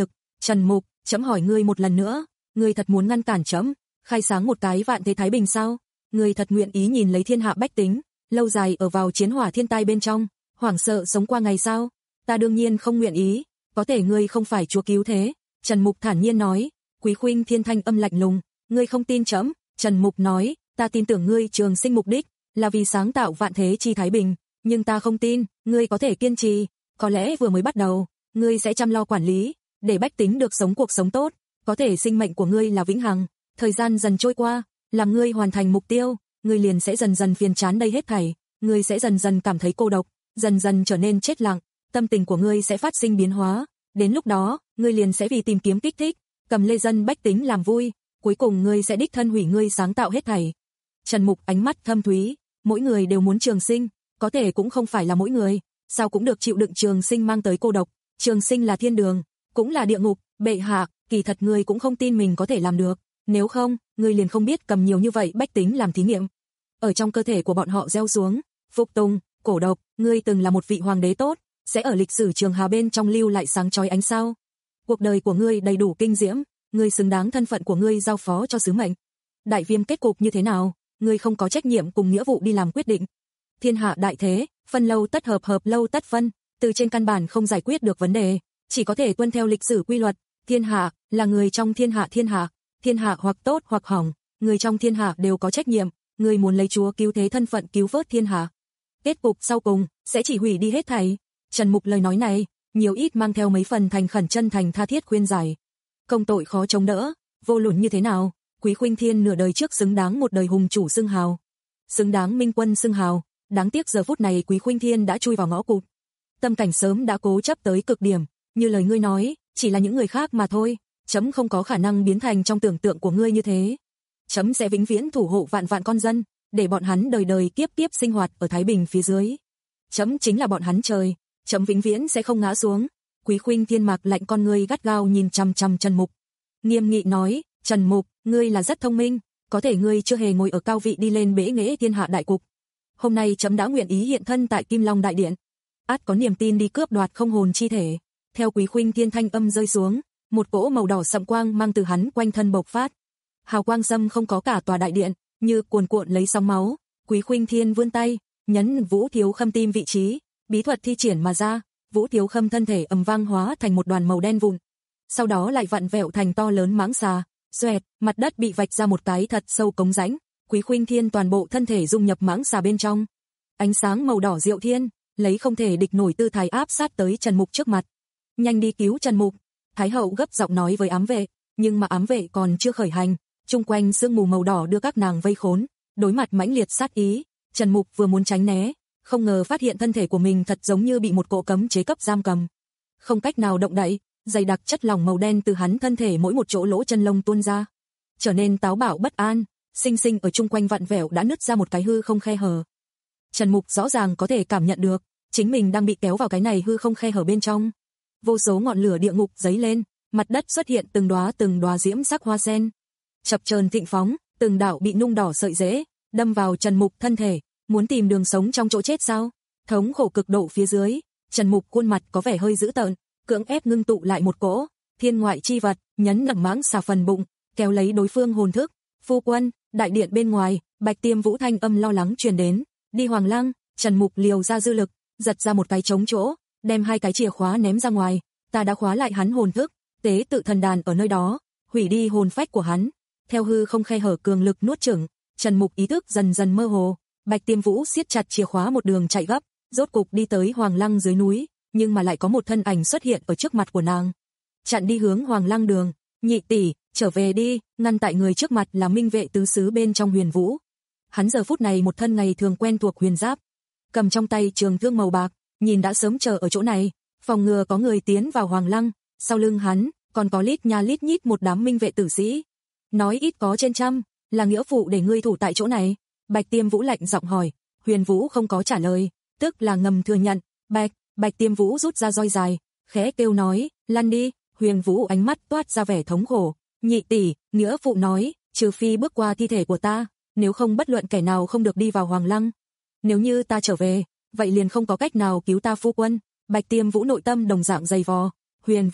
Trần Mục, chấm hỏi ngươi một lần nữa, ngươi thật muốn ngăn cản chấm, khai sáng một cái vạn thế thái bình sao? Ngươi thật nguyện ý nhìn lấy thiên hạ bách tính, lâu dài ở vào chiến hỏa thiên tai bên trong, hoảng sợ sống qua ngày sao? Ta đương nhiên không nguyện ý, có thể ngươi không phải chúa cứu thế. Trần Mục thản nhiên nói. Quý Khuynh Thiên thanh âm lạnh lùng, ngươi không tin chấm? Trần Mục nói, ta tin tưởng ngươi trường sinh mục đích là vì sáng tạo vạn thế chi thái bình, nhưng ta không tin ngươi có thể kiên trì, có lẽ vừa mới bắt đầu, ngươi sẽ chăm lo quản lý, để bách tính được sống cuộc sống tốt, có thể sinh mệnh của ngươi là vĩnh hằng, thời gian dần trôi qua, làm ngươi hoàn thành mục tiêu, ngươi liền sẽ dần dần phiền chán đây hết thảy, ngươi sẽ dần dần cảm thấy cô độc, dần dần trở nên chết lặng, tâm tình của ngươi sẽ phát sinh biến hóa, đến lúc đó, ngươi liền sẽ vì tìm kiếm kích thích, cầm lê dân bách tính làm vui, cuối cùng ngươi sẽ đích thân hủy ngươi sáng tạo hết thảy. Trần Mục ánh mắt thâm thúy, mỗi người đều muốn trường sinh, có thể cũng không phải là mỗi người, sao cũng được chịu đựng trường sinh mang tới cô độc, trường sinh là thiên đường, cũng là địa ngục, bệ hạ, kỳ thật ngươi cũng không tin mình có thể làm được, nếu không, ngươi liền không biết cầm nhiều như vậy bách tính làm thí nghiệm. Ở trong cơ thể của bọn họ gieo xuống, phục tùng, cổ độc, ngươi từng là một vị hoàng đế tốt, sẽ ở lịch sử trường hà bên trong lưu lại sáng chói ánh sao. Cuộc đời của ngươi đầy đủ kinh diễm, ngươi xứng đáng thân phận của ngươi giao phó cho sứ mệnh. Đại viêm kết cục như thế nào, ngươi không có trách nhiệm cùng nghĩa vụ đi làm quyết định. Thiên hạ đại thế, phân lâu tất hợp hợp lâu tất phân, từ trên căn bản không giải quyết được vấn đề, chỉ có thể tuân theo lịch sử quy luật. Thiên hạ là người trong thiên hạ thiên hạ, thiên hạ hoặc tốt hoặc hỏng, người trong thiên hạ đều có trách nhiệm, ngươi muốn lấy chúa cứu thế thân phận cứu vớt thiên hạ. Kết cục sau cùng sẽ chỉ hủy đi hết thảy. Trần Mục lời nói này, nhiều ít mang theo mấy phần thành khẩn chân thành tha thiết khuyên giải. Công tội khó chống đỡ, vô luận như thế nào, Quý Khuynh Thiên nửa đời trước xứng đáng một đời hùng chủ xưng hào, xứng đáng minh quân xưng hào, đáng tiếc giờ phút này Quý Khuynh Thiên đã chui vào ngõ cụt. Tâm cảnh sớm đã cố chấp tới cực điểm, như lời ngươi nói, chỉ là những người khác mà thôi, chấm không có khả năng biến thành trong tưởng tượng của ngươi như thế. Chấm sẽ vĩnh viễn thủ hộ vạn vạn con dân, để bọn hắn đời đời kiếp kiếp sinh hoạt ở thái bình phía dưới. Chấm chính là bọn hắn trời, chấm vĩnh viễn sẽ không ngã xuống. Quý Khuynh Thiên mạc lạnh con ngươi gắt gao nhìn chằm chằm Trần Mục, nghiêm nghị nói, Trần Mục, ngươi là rất thông minh, có thể ngươi chưa hề ngồi ở cao vị đi lên bẽ nghễ thiên hạ đại cục. Hôm nay chấm đã nguyện ý hiện thân tại Kim Long đại điện, át có niềm tin đi cướp đoạt không hồn chi thể. Theo Quý Khuynh Thiên thanh âm rơi xuống, một cỗ màu đỏ sậm quang mang từ hắn quanh thân bộc phát. Hào quang xâm không có cả tòa đại điện, như cuồn cuộn lấy sóng máu. Quý Khuynh Thiên vươn tay, nhấn Vũ Thiếu Khâm tim vị trí, bí thuật thi triển mà ra, Vũ Thiếu Khâm thân thể ầm vang hóa thành một đoàn màu đen vụn. Sau đó lại vặn vẹo thành to lớn mãng xà, xoẹt, mặt đất bị vạch ra một cái thật sâu cống rãnh, Quý Khuynh Thiên toàn bộ thân thể dung nhập mãng xà bên trong. Ánh sáng màu đỏ diệu thiên, lấy không thể địch nổi tư thái áp sát tới Trần Mục trước mặt. Nhanh đi cứu Trần Mục, Thái hậu gấp giọng nói với ám vệ, nhưng mà ám vệ còn chưa khởi hành, chung quanh sương mù màu đỏ đưa các nàng vây khốn, đối mặt mãnh liệt sát ý, Trần Mục vừa muốn tránh né, không ngờ phát hiện thân thể của mình thật giống như bị một cỗ cấm chế cấp giam cầm, không cách nào động đậy, dày đặc chất lỏng màu đen từ hắn thân thể mỗi một chỗ lỗ chân lông tuôn ra, trở nên táo bạo bất an, sinh sinh ở chung quanh vặn vẹo đã nứt ra một cái hư không khe hở. Trần Mục rõ ràng có thể cảm nhận được, chính mình đang bị kéo vào cái này hư không khe hở bên trong. Vô số ngọn lửa địa ngục giấy lên, mặt đất xuất hiện từng đóa từng đóa diễm sắc hoa sen, chập chờn thịnh phóng, từng đạo bị nung đỏ sợi rễ đâm vào Trần Mục thân thể, muốn tìm đường sống trong chỗ chết sao? Thống khổ cực độ phía dưới, Trần Mục khuôn mặt có vẻ hơi dữ tợn, cưỡng ép ngưng tụ lại một cỗ thiên ngoại chi vật, nhấn nặng mãng xà phần bụng, kéo lấy đối phương hồn thức. Phu quân, đại điện bên ngoài, Bạch Tiêm Vũ thanh âm lo lắng truyền đến, đi Hoàng Lăng. Trần Mục liều ra dư lực, giật ra một cái trống chỗ, đem hai cái chìa khóa ném ra ngoài, ta đã khóa lại hắn hồn thức, tế tự thần đàn ở nơi đó, hủy đi hồn phách của hắn. Theo hư không khe hở cường lực nuốt chửng, Trần Mục ý thức dần dần mơ hồ, Bạch Tiêm Vũ siết chặt chìa khóa một đường chạy gấp, rốt cục đi tới Hoàng Lăng dưới núi, nhưng mà lại có một thân ảnh xuất hiện ở trước mặt của nàng, chặn đi hướng Hoàng Lăng đường. Nhị tỷ, trở về đi. Ngăn tại người trước mặt là minh vệ tứ xứ bên trong Huyền Vũ. Hắn giờ phút này một thân ngày thường quen thuộc huyền giáp, cầm trong tay trường thương màu bạc, nhìn đã sớm chờ ở chỗ này, phòng ngừa có người tiến vào Hoàng Lăng. Sau lưng hắn còn có lít nha lít nhít một đám minh vệ tử sĩ, nói ít có trên trăm, là nghĩa phụ để ngươi thủ tại chỗ này. Bạch Tiêm Vũ lạnh giọng hỏi, Huyền Vũ không có trả lời, tức là ngầm thừa nhận. Bạch, Bạch Tiêm Vũ rút ra roi dài, khẽ kêu nói, lăn đi. Huyền Vũ ánh mắt toát ra vẻ thống khổ, nhị tỷ, nghĩa phụ nói, trừ phi bước qua thi thể của ta, nếu không bất luận kẻ nào không được đi vào Hoàng Lăng. Nếu như ta trở về, vậy liền không có cách nào cứu ta phu quân. Bạch Tiêm Vũ nội tâm đồng dạng dày vò. Huyền Vũ,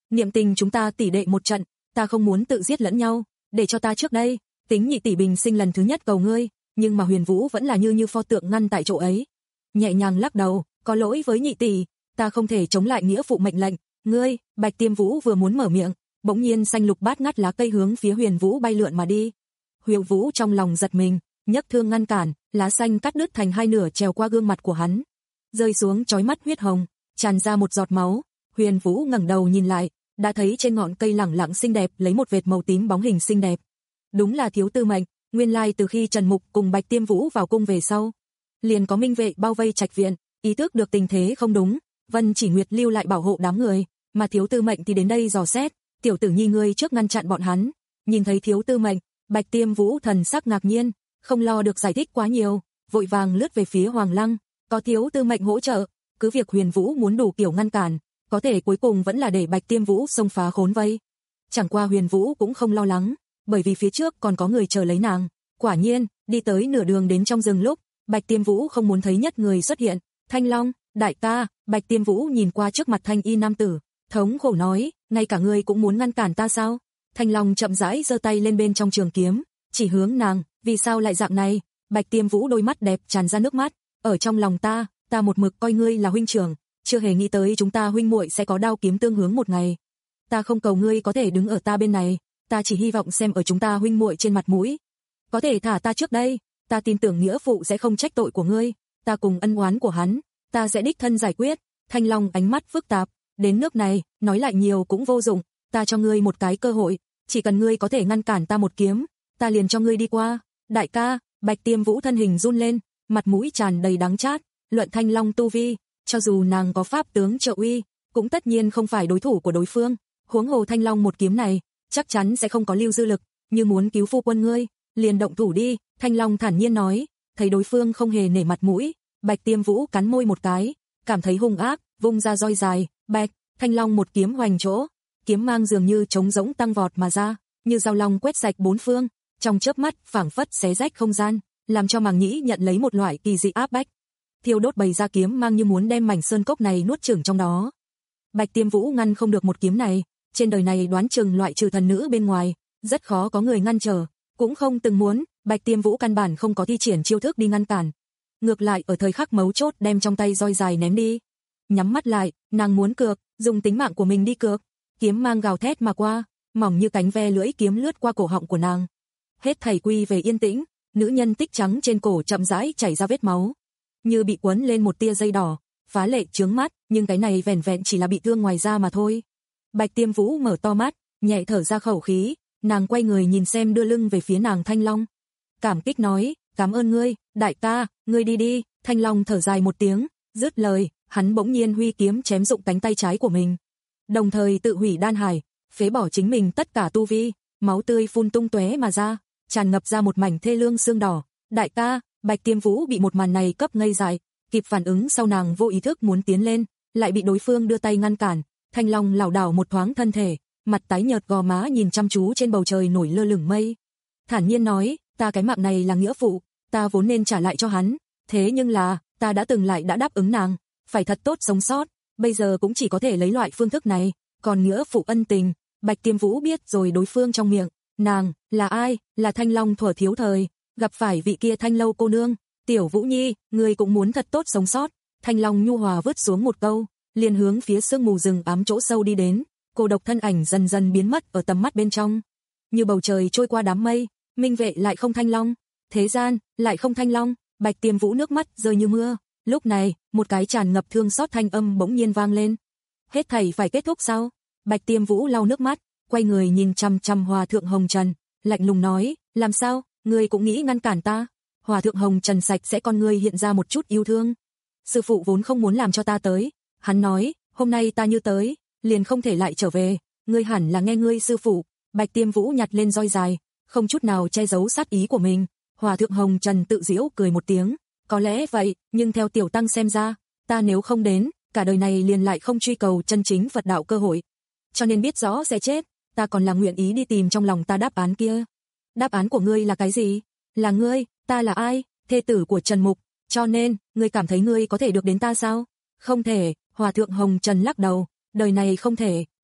Niệm tình chúng ta tỷ đệ một trận, ta không muốn tự giết lẫn nhau, để cho ta trước đây, tính nhị tỷ bình sinh lần thứ nhất cầu ngươi, nhưng mà Huyền Vũ vẫn là như như pho tượng ngăn tại chỗ ấy. Nhẹ nhàng lắc đầu, có lỗi với nhị tỷ, ta không thể chống lại nghĩa phụ mệnh lệnh, ngươi, Bạch Tiêm Vũ vừa muốn mở miệng, bỗng nhiên xanh lục bát ngắt lá cây hướng phía Huyền Vũ bay lượn mà đi. Huyền Vũ trong lòng giật mình, nhấc thương ngăn cản, lá xanh cắt đứt thành hai nửa trèo qua gương mặt của hắn, rơi xuống chói mắt huyết hồng, tràn ra một giọt máu. Huyền Vũ ngẩng đầu nhìn lại, đã thấy trên ngọn cây lẳng lặng xinh đẹp lấy một vệt màu tím bóng hình xinh đẹp. Đúng là thiếu tư mệnh, nguyên lai từ khi Trần Mục cùng Bạch Tiêm Vũ vào cung về sau, liền có minh vệ bao vây trạch viện, ý thức được tình thế không đúng, Vân Chỉ Nguyệt lưu lại bảo hộ đám người, mà thiếu tư mệnh thì đến đây dò xét, tiểu tử nhi ngươi trước ngăn chặn bọn hắn. Nhìn thấy thiếu tư mệnh, Bạch Tiêm Vũ thần sắc ngạc nhiên, không lo được giải thích quá nhiều, vội vàng lướt về phía Hoàng Lăng, có thiếu tư mệnh hỗ trợ, cứ việc Huyền Vũ muốn đủ kiểu ngăn cản, có thể cuối cùng vẫn là để Bạch Tiêm Vũ xông phá khốn vây. Chẳng qua Huyền Vũ cũng không lo lắng, bởi vì phía trước còn có người chờ lấy nàng. Quả nhiên, đi tới nửa đường đến trong rừng lúc, Bạch Tiêm Vũ không muốn thấy nhất người xuất hiện, Thanh Long, đại ca. Bạch Tiêm Vũ nhìn qua trước mặt thanh y nam tử, thống khổ nói, ngay cả ngươi cũng muốn ngăn cản ta sao? Thanh Long chậm rãi giơ tay lên bên trong trường kiếm, chỉ hướng nàng, vì sao lại dạng này? Bạch Tiêm Vũ đôi mắt đẹp tràn ra nước mắt, ở trong lòng ta, ta một mực coi ngươi là huynh trưởng, chưa hề nghĩ tới chúng ta huynh muội sẽ có đao kiếm tương hướng một ngày. Ta không cầu ngươi có thể đứng ở ta bên này, ta chỉ hy vọng xem ở chúng ta huynh muội trên mặt mũi, có thể thả ta trước đây, ta tin tưởng nghĩa phụ sẽ không trách tội của ngươi, ta cùng ân oán của hắn, ta sẽ đích thân giải quyết. Thanh Long ánh mắt phức tạp, đến nước này, nói lại nhiều cũng vô dụng, ta cho ngươi một cái cơ hội, chỉ cần ngươi có thể ngăn cản ta một kiếm, ta liền cho ngươi đi qua. Đại ca. Bạch Tiêm Vũ thân hình run lên, mặt mũi tràn đầy đắng chát, luận Thanh Long tu vi, cho dù nàng có pháp tướng trợ uy, cũng tất nhiên không phải đối thủ của đối phương, huống hồ Thanh Long một kiếm này, chắc chắn sẽ không có lưu dư lực, như muốn cứu phu quân ngươi, liền động thủ đi. Thanh Long thản nhiên nói, thấy đối phương không hề nể mặt mũi, Bạch Tiêm Vũ cắn môi một cái, cảm thấy hung ác, vung ra roi dài, bạch, Thanh Long một kiếm hoành chỗ, kiếm mang dường như trống rỗng tăng vọt mà ra, như dao long quét sạch bốn phương, trong chớp mắt phảng phất xé rách không gian, làm cho Màng Nhĩ nhận lấy một loại kỳ dị áp bách. Thiêu đốt bày ra kiếm mang như muốn đem mảnh sơn cốc này nuốt chửng trong đó. Bạch Tiêm Vũ ngăn không được một kiếm này, trên đời này đoán chừng loại trừ thần nữ bên ngoài, rất khó có người ngăn trở, cũng không từng muốn, Bạch Tiêm Vũ căn bản không có thi triển chiêu thức đi ngăn cản. Ngược lại ở thời khắc mấu chốt đem trong tay roi dài ném đi. Nhắm mắt lại, nàng muốn cược, dùng tính mạng của mình đi cược. Kiếm mang gào thét mà qua, mỏng như cánh ve lưỡi kiếm lướt qua cổ họng của nàng. Hết thảy quy về yên tĩnh, nữ nhân tích trắng trên cổ chậm rãi chảy ra vết máu, như bị quấn lên một tia dây đỏ, phá lệ chướng mắt, nhưng cái này vẻn vẹn chỉ là bị thương ngoài da mà thôi. Bạch Tiêm Vũ mở to mắt, nhẹ thở ra khẩu khí, nàng quay người nhìn xem đưa lưng về phía nàng Thanh Long. Cảm kích nói, cảm ơn ngươi, đại ca, ngươi đi đi. Thanh Long thở dài một tiếng, dứt lời, hắn bỗng nhiên huy kiếm chém rụng cánh tay trái của mình, đồng thời tự hủy đan hải, phế bỏ chính mình tất cả tu vi, máu tươi phun tung tóe mà ra, tràn ngập ra một mảnh thê lương xương đỏ. Đại ca. Bạch Tiêm Vũ bị một màn này cấp ngây dại, kịp phản ứng sau nàng vô ý thức muốn tiến lên, lại bị đối phương đưa tay ngăn cản. Thanh Long lảo đảo một thoáng thân thể, mặt tái nhợt gò má nhìn chăm chú trên bầu trời nổi lơ lửng mây, thản nhiên nói, ta cái mạng này là nghĩa phụ, ta vốn nên trả lại cho hắn, thế nhưng là, ta đã từng lại đã đáp ứng nàng, phải thật tốt sống sót, bây giờ cũng chỉ có thể lấy loại phương thức này, còn nghĩa phụ ân tình. Bạch Tiêm Vũ biết rồi đối phương trong miệng, nàng, là ai, là Thanh Long thuở thiếu thời, gặp phải vị kia Thanh Lâu cô nương, tiểu Vũ Nhi, ngươi cũng muốn thật tốt sống sót. Thanh Long nhu hòa vứt xuống một câu, liền hướng phía sương mù rừng ám chỗ sâu đi đến, cô độc thân ảnh dần dần biến mất ở tầm mắt bên trong, như bầu trời trôi qua đám mây, minh vệ lại không Thanh Long, thế gian lại không Thanh Long. Bạch Tiêm Vũ nước mắt rơi như mưa, lúc này, một cái tràn ngập thương xót thanh âm bỗng nhiên vang lên. Hết thảy phải kết thúc sao? Bạch Tiêm Vũ lau nước mắt, quay người nhìn chăm chăm Hòa thượng Hồng Trần, lạnh lùng nói, làm sao, ngươi cũng nghĩ ngăn cản ta? Hòa thượng Hồng Trần sạch sẽ con ngươi hiện ra một chút yêu thương. Sư phụ vốn không muốn làm cho ta tới, hắn nói, hôm nay ta như tới, liền không thể lại trở về, ngươi hẳn là nghe ngươi sư phụ. Bạch Tiêm Vũ nhặt lên roi dài, không chút nào che giấu sát ý của mình. Hòa thượng Hồng Trần tự giễu cười một tiếng, có lẽ vậy, nhưng theo tiểu tăng xem ra, ta nếu không đến, cả đời này liền lại không truy cầu chân chính Phật đạo cơ hội. Cho nên biết rõ sẽ chết, ta còn là nguyện ý đi tìm trong lòng ta đáp án kia. Đáp án của ngươi là cái gì? Là ngươi, ta là ai? Thê tử của Trần Mục, cho nên, ngươi cảm thấy ngươi có thể được đến ta sao? Không thể. Hòa thượng Hồng Trần lắc đầu, đời này không thể,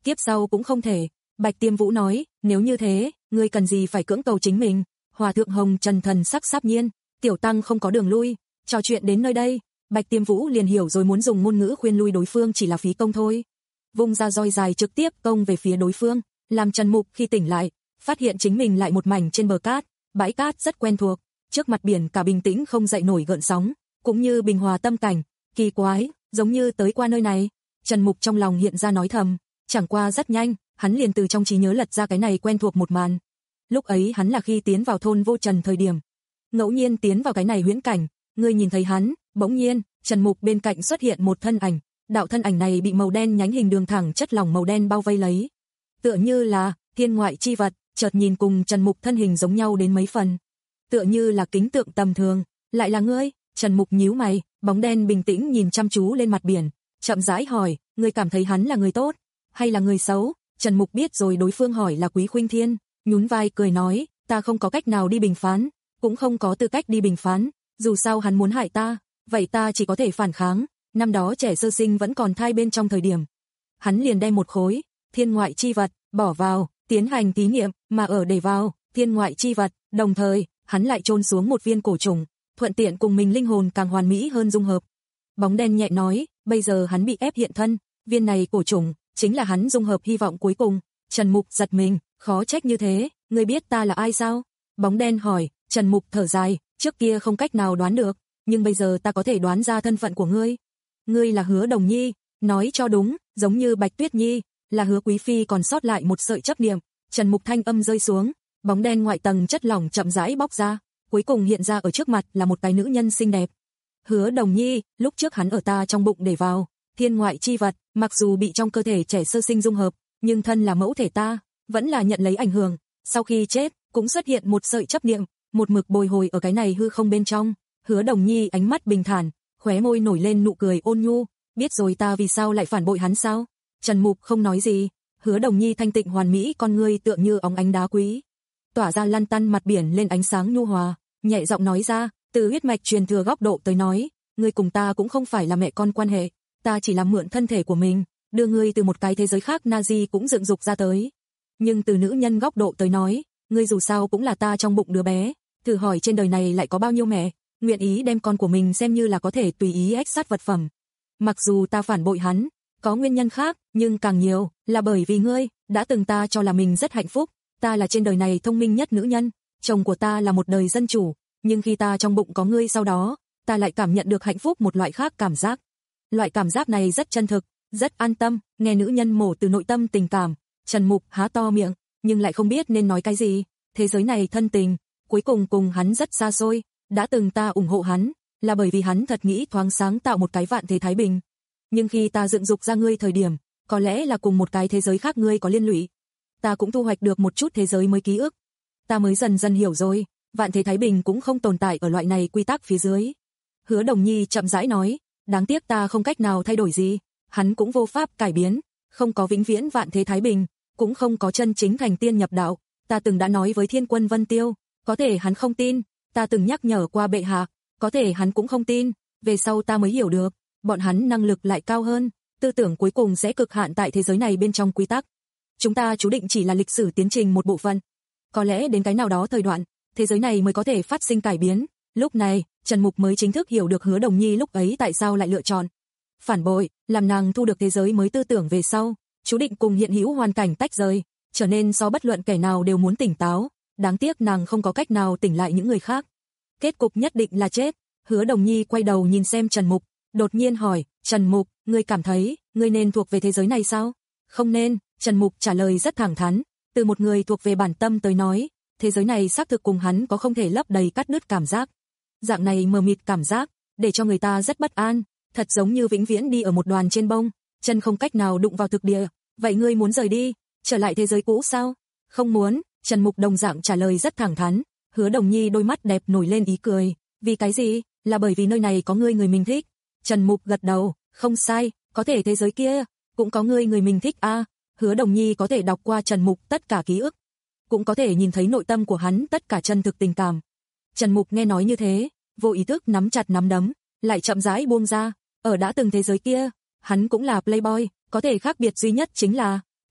kiếp sau cũng không thể. Bạch Tiêm Vũ nói, nếu như thế, ngươi cần gì phải cưỡng cầu chính mình. Hòa thượng Hồng Trần thần sắc sáp nhiên, tiểu tăng không có đường lui, trò chuyện đến nơi đây, Bạch Tiêm Vũ liền hiểu rồi muốn dùng ngôn ngữ khuyên lui đối phương chỉ là phí công thôi. Vung ra roi dài trực tiếp công về phía đối phương, làm Trần Mục khi tỉnh lại, phát hiện chính mình lại một mảnh trên bờ cát, bãi cát rất quen thuộc, trước mặt biển cả bình tĩnh không dậy nổi gợn sóng, cũng như bình hòa tâm cảnh, kỳ quái, giống như tới qua nơi này. Trần Mục trong lòng hiện ra nói thầm, chẳng qua rất nhanh, hắn liền từ trong trí nhớ lật ra cái này quen thuộc một màn. Lúc ấy hắn là khi tiến vào thôn Vô Trần thời điểm, ngẫu nhiên tiến vào cái này huyễn cảnh, ngươi nhìn thấy hắn, bỗng nhiên, Trần Mục bên cạnh xuất hiện một thân ảnh, đạo thân ảnh này bị màu đen nhánh hình đường thẳng chất lỏng màu đen bao vây lấy, tựa như là thiên ngoại chi vật, chợt nhìn cùng Trần Mục thân hình giống nhau đến mấy phần, tựa như là kính tượng tầm thường, lại là ngươi. Trần Mục nhíu mày, bóng đen bình tĩnh nhìn chăm chú lên mặt biển, chậm rãi hỏi, ngươi cảm thấy hắn là người tốt hay là người xấu? Trần Mục biết rồi đối phương hỏi là Quý Khuynh Thiên, nhún vai cười nói, ta không có cách nào đi bình phán, cũng không có tư cách đi bình phán, dù sao hắn muốn hại ta, vậy ta chỉ có thể phản kháng. Năm đó trẻ sơ sinh vẫn còn thai bên trong thời điểm, hắn liền đem một khối thiên ngoại chi vật bỏ vào, tiến hành thí nghiệm, mà ở để vào thiên ngoại chi vật, đồng thời, hắn lại chôn xuống một viên cổ trùng, thuận tiện cùng mình linh hồn càng hoàn mỹ hơn dung hợp. Bóng đen nhẹ nói, bây giờ hắn bị ép hiện thân, viên này cổ trùng chính là hắn dung hợp hy vọng cuối cùng. Trần Mục giật mình, khó trách như thế, ngươi biết ta là ai sao? Bóng đen hỏi. Trần Mục thở dài, trước kia không cách nào đoán được, nhưng bây giờ ta có thể đoán ra thân phận của ngươi. Ngươi là Hứa Đồng Nhi, nói cho đúng, giống như Bạch Tuyết Nhi, là Hứa Quý Phi còn sót lại một sợi chấp niệm. Trần Mục thanh âm rơi xuống, bóng đen ngoại tầng chất lỏng chậm rãi bóc ra, cuối cùng hiện ra ở trước mặt là một cái nữ nhân xinh đẹp. Hứa Đồng Nhi, lúc trước hắn ở ta trong bụng để vào thiên ngoại chi vật, mặc dù bị trong cơ thể trẻ sơ sinh dung hợp, nhưng thân là mẫu thể ta, vẫn là nhận lấy ảnh hưởng, sau khi chết, cũng xuất hiện một sợi chấp niệm, một mực bồi hồi ở cái này hư không bên trong. Hứa Đồng Nhi ánh mắt bình thản, khóe môi nổi lên nụ cười ôn nhu, biết rồi ta vì sao lại phản bội hắn sao? Trần Mục không nói gì, Hứa Đồng Nhi thanh tịnh hoàn mỹ con ngươi tựa như óng ánh đá quý, tỏa ra lăn tăn mặt biển lên ánh sáng nhu hòa, nhẹ giọng nói ra, từ huyết mạch truyền thừa góc độ tới nói, ngươi cùng ta cũng không phải là mẹ con quan hệ, ta chỉ là mượn thân thể của mình, đưa ngươi từ một cái thế giới khác Nazi cũng dựng dục ra tới. Nhưng từ nữ nhân góc độ tới nói, ngươi dù sao cũng là ta trong bụng đứa bé, thử hỏi trên đời này lại có bao nhiêu mẹ nguyện ý đem con của mình xem như là có thể tùy ý ép sát vật phẩm. Mặc dù ta phản bội hắn, có nguyên nhân khác, nhưng càng nhiều là bởi vì ngươi đã từng ta cho là mình rất hạnh phúc, ta là trên đời này thông minh nhất nữ nhân, chồng của ta là một đời dân chủ, nhưng khi ta trong bụng có ngươi sau đó, ta lại cảm nhận được hạnh phúc một loại khác cảm giác. Loại cảm giác này rất chân thực, rất an tâm, nghe nữ nhân mổ từ nội tâm tình cảm. Trần Mục há to miệng, nhưng lại không biết nên nói cái gì. Thế giới này thân tình, cuối cùng cùng hắn rất xa xôi, đã từng ta ủng hộ hắn, là bởi vì hắn thật nghĩ thoáng sáng tạo một cái vạn thế thái bình. Nhưng khi ta dựng dục ra ngươi thời điểm, có lẽ là cùng một cái thế giới khác ngươi có liên lụy. Ta cũng thu hoạch được một chút thế giới mới ký ức. Ta mới dần dần hiểu rồi, vạn thế thái bình cũng không tồn tại ở loại này quy tắc phía dưới. Hứa Đồng Nhi chậm rãi nói, đáng tiếc ta không cách nào thay đổi gì, hắn cũng vô pháp cải biến, không có vĩnh viễn vạn thế thái bình, cũng không có chân chính thành tiên nhập đạo. Ta từng đã nói với Thiên Quân Vân Tiêu, có thể hắn không tin, ta từng nhắc nhở qua bệ hạ, có thể hắn cũng không tin, về sau ta mới hiểu được, bọn hắn năng lực lại cao hơn, tư tưởng cuối cùng sẽ cực hạn tại thế giới này bên trong quy tắc. Chúng ta chú định chỉ là lịch sử tiến trình một bộ phận. Có lẽ đến cái nào đó thời đoạn, thế giới này mới có thể phát sinh cải biến. Lúc này, Trần Mục mới chính thức hiểu được Hứa Đồng Nhi lúc ấy tại sao lại lựa chọn phản bội, làm nàng thu được thế giới mới tư tưởng về sau, chú định cùng hiện hữu hoàn cảnh tách rời, trở nên so bất luận kẻ nào đều muốn tỉnh táo, đáng tiếc nàng không có cách nào tỉnh lại những người khác. Kết cục nhất định là chết. Hứa Đồng Nhi quay đầu nhìn xem Trần Mục, đột nhiên hỏi, Trần Mục, ngươi cảm thấy, ngươi nên thuộc về thế giới này sao? Không nên, Trần Mục trả lời rất thẳng thắn, từ một người thuộc về bản tâm tới nói, thế giới này xác thực cùng hắn có không thể lấp đầy cắt đứt cảm giác. Dạng này mờ mịt cảm giác, để cho người ta rất bất an, thật giống như vĩnh viễn đi ở một đoàn trên bông, chân không cách nào đụng vào thực địa. Vậy ngươi muốn rời đi, trở lại thế giới cũ sao? Không muốn, Trần Mục đồng dạng trả lời rất thẳng thắn. Hứa Đồng Nhi đôi mắt đẹp nổi lên ý cười, vì cái gì? Là bởi vì nơi này có ngươi người mình thích. Trần Mục gật đầu, không sai, có thể thế giới kia cũng có ngươi người mình thích a. À, Hứa Đồng Nhi có thể đọc qua Trần Mục tất cả ký ức, cũng có thể nhìn thấy nội tâm của hắn tất cả chân thực tình cảm. Trần Mục nghe nói như thế, vô ý thức nắm chặt nắm đấm, lại chậm rãi buông ra. Ở đã từng thế giới kia, hắn cũng là playboy, có thể khác biệt duy nhất chính là